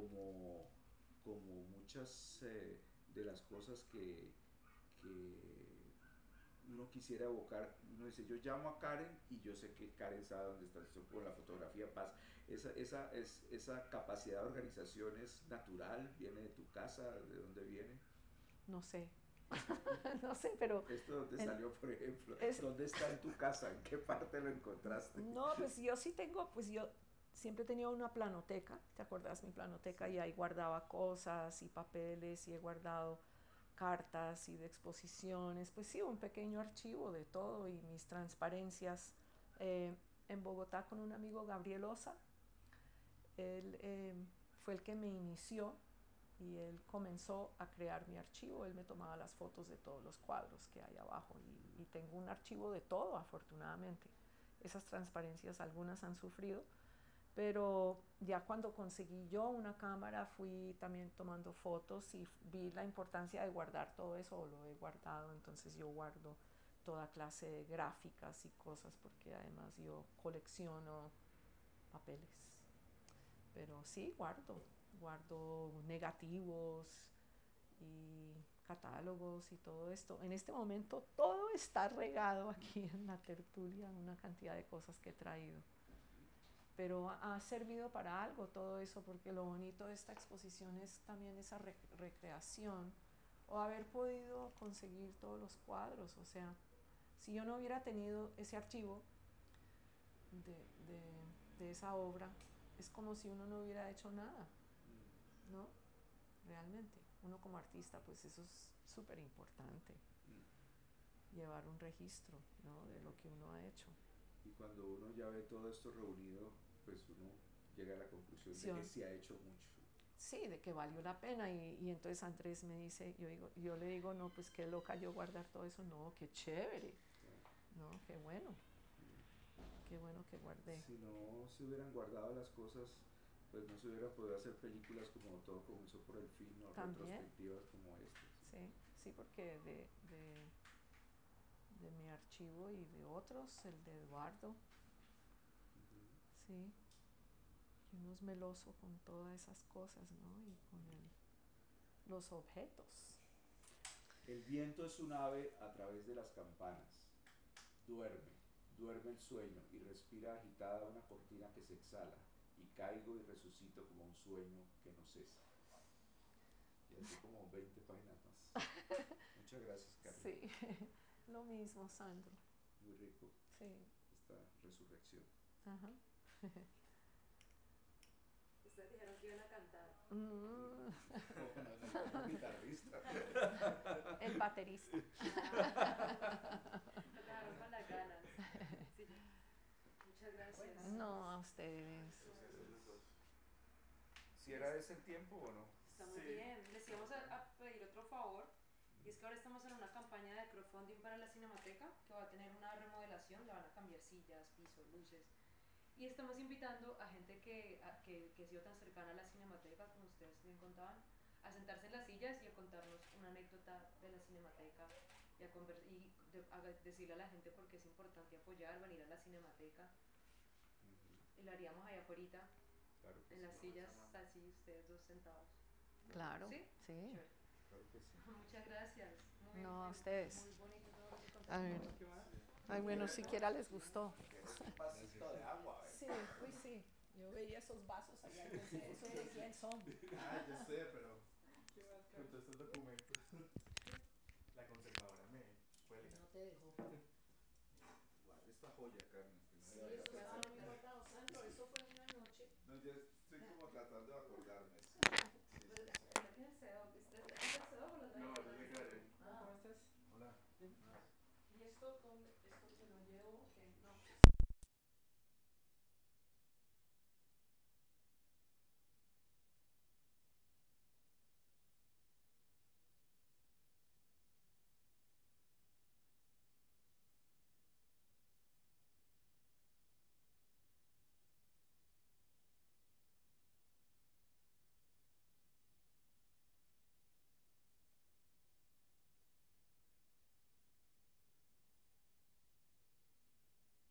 como muchas de las cosas que uno quisiera evocar. Uno dice, yo llamo a Karen y yo sé que Karen sabe dónde está, con la fotografía paz. Esa capacidad de organización es natural, viene de tu casa, ¿de dónde viene? No sé. No sé, pero... ¿Esto dónde salió, por ejemplo? Es, ¿Dónde está en tu casa? ¿En qué parte lo encontraste? no, pues yo sí tengo, pues yo siempre he tenido una planoteca, ¿te acuerdas mi planoteca? Sí. Y ahí guardaba cosas y papeles y he guardado cartas y de exposiciones, pues sí, un pequeño archivo de todo y mis transparencias. En Bogotá con un amigo, Gabriel Osa, él fue el que me inició y él comenzó a crear mi archivo. Él me tomaba las fotos de todos los cuadros que hay abajo y tengo un archivo de todo, afortunadamente. Esas transparencias algunas han sufrido, pero ya cuando conseguí yo una cámara fui también tomando fotos y vi la importancia de guardar todo eso, o lo he guardado. Entonces yo guardo toda clase de gráficas y cosas porque además yo colecciono papeles. Pero sí, guardo negativos y catálogos y todo esto. En este momento todo está regado aquí en la tertulia, una cantidad de cosas que he traído. Pero ha servido para algo todo eso, porque lo bonito de esta exposición es también esa recreación o haber podido conseguir todos los cuadros. O sea, si yo no hubiera tenido ese archivo de esa obra, es como si uno no hubiera hecho nada, ¿no? Realmente, uno como artista, pues eso es súper importante, llevar un registro, ¿no? De lo que uno ha hecho. Y cuando uno ya ve todo esto reunido, pues uno llega a la conclusión de que se ha hecho mucho. Sí, de que valió la pena. Y entonces Andrés me dice, yo le digo, no, pues qué loca yo guardar todo eso. No, qué chévere. No, qué bueno. Qué bueno que guardé. Si no se hubieran guardado las cosas, pues no se hubiera podido hacer películas como Todo comenzó por el fin, o retrospectivas como estas. Sí, sí, porque de mi archivo y de otros, el de Eduardo, sí, y uno es meloso con todas esas cosas, ¿no? Y con los objetos. El viento es un ave a través de las campanas. Duerme el sueño y respira agitada una cortina que se exhala, y caigo y resucito como un sueño que no cesa. Y así como 20 páginas más. Muchas gracias, Carmen. Sí, lo mismo, Sandro. Muy rico. Sí. Esta resurrección. Ajá. Ustedes dijeron que iban a cantar. No, el guitarrista. El baterista. Me dejaron con las ganas. Sí. Muchas gracias. No, a ustedes. ¿Si era ese el tiempo o no? Está muy bien. Les íbamos a pedir otro favor. Y es que ahora estamos en una campaña de crowdfunding para la Cinemateca, que va a tener una remodelación, le van a cambiar sillas, pisos, luces. Y estamos invitando a gente que ha sido tan cercana a la Cinemateca, como ustedes bien contaban, a sentarse en las sillas y a contarnos una anécdota de la Cinemateca y a decirle a la gente por qué es importante apoyar, venir a la Cinemateca. Y lo haríamos allá afuera, Claro que en sí. las sillas, así ustedes dos sentados. Claro, ¿Sí? sí. Chévere. Claro que sí. Muchas gracias. No, a ustedes. Muy bonito todo lo que A ver. contaron. Ay, bueno, siquiera les gustó. Es un vasito de agua, ¿eh? Sí, uy, sí. Yo veía esos vasos allá y pensé, ¿esos de quién son? Ah, yo sé, pero junto a estos documentos, la conservadora me cuelga. No te dejó. Guarda esta joya, Carmen. Que no Sí, Sí, eso estaba muy guardado. Sandro, eso fue una noche. No, yo estoy como tratando de acordarme. Sí, Pero sí, está aquí en el CEO, que ¿es el CEO o lo No, trae? yo sé que haré. ¿Cómo estás? Hola. ¿Y esto dónde?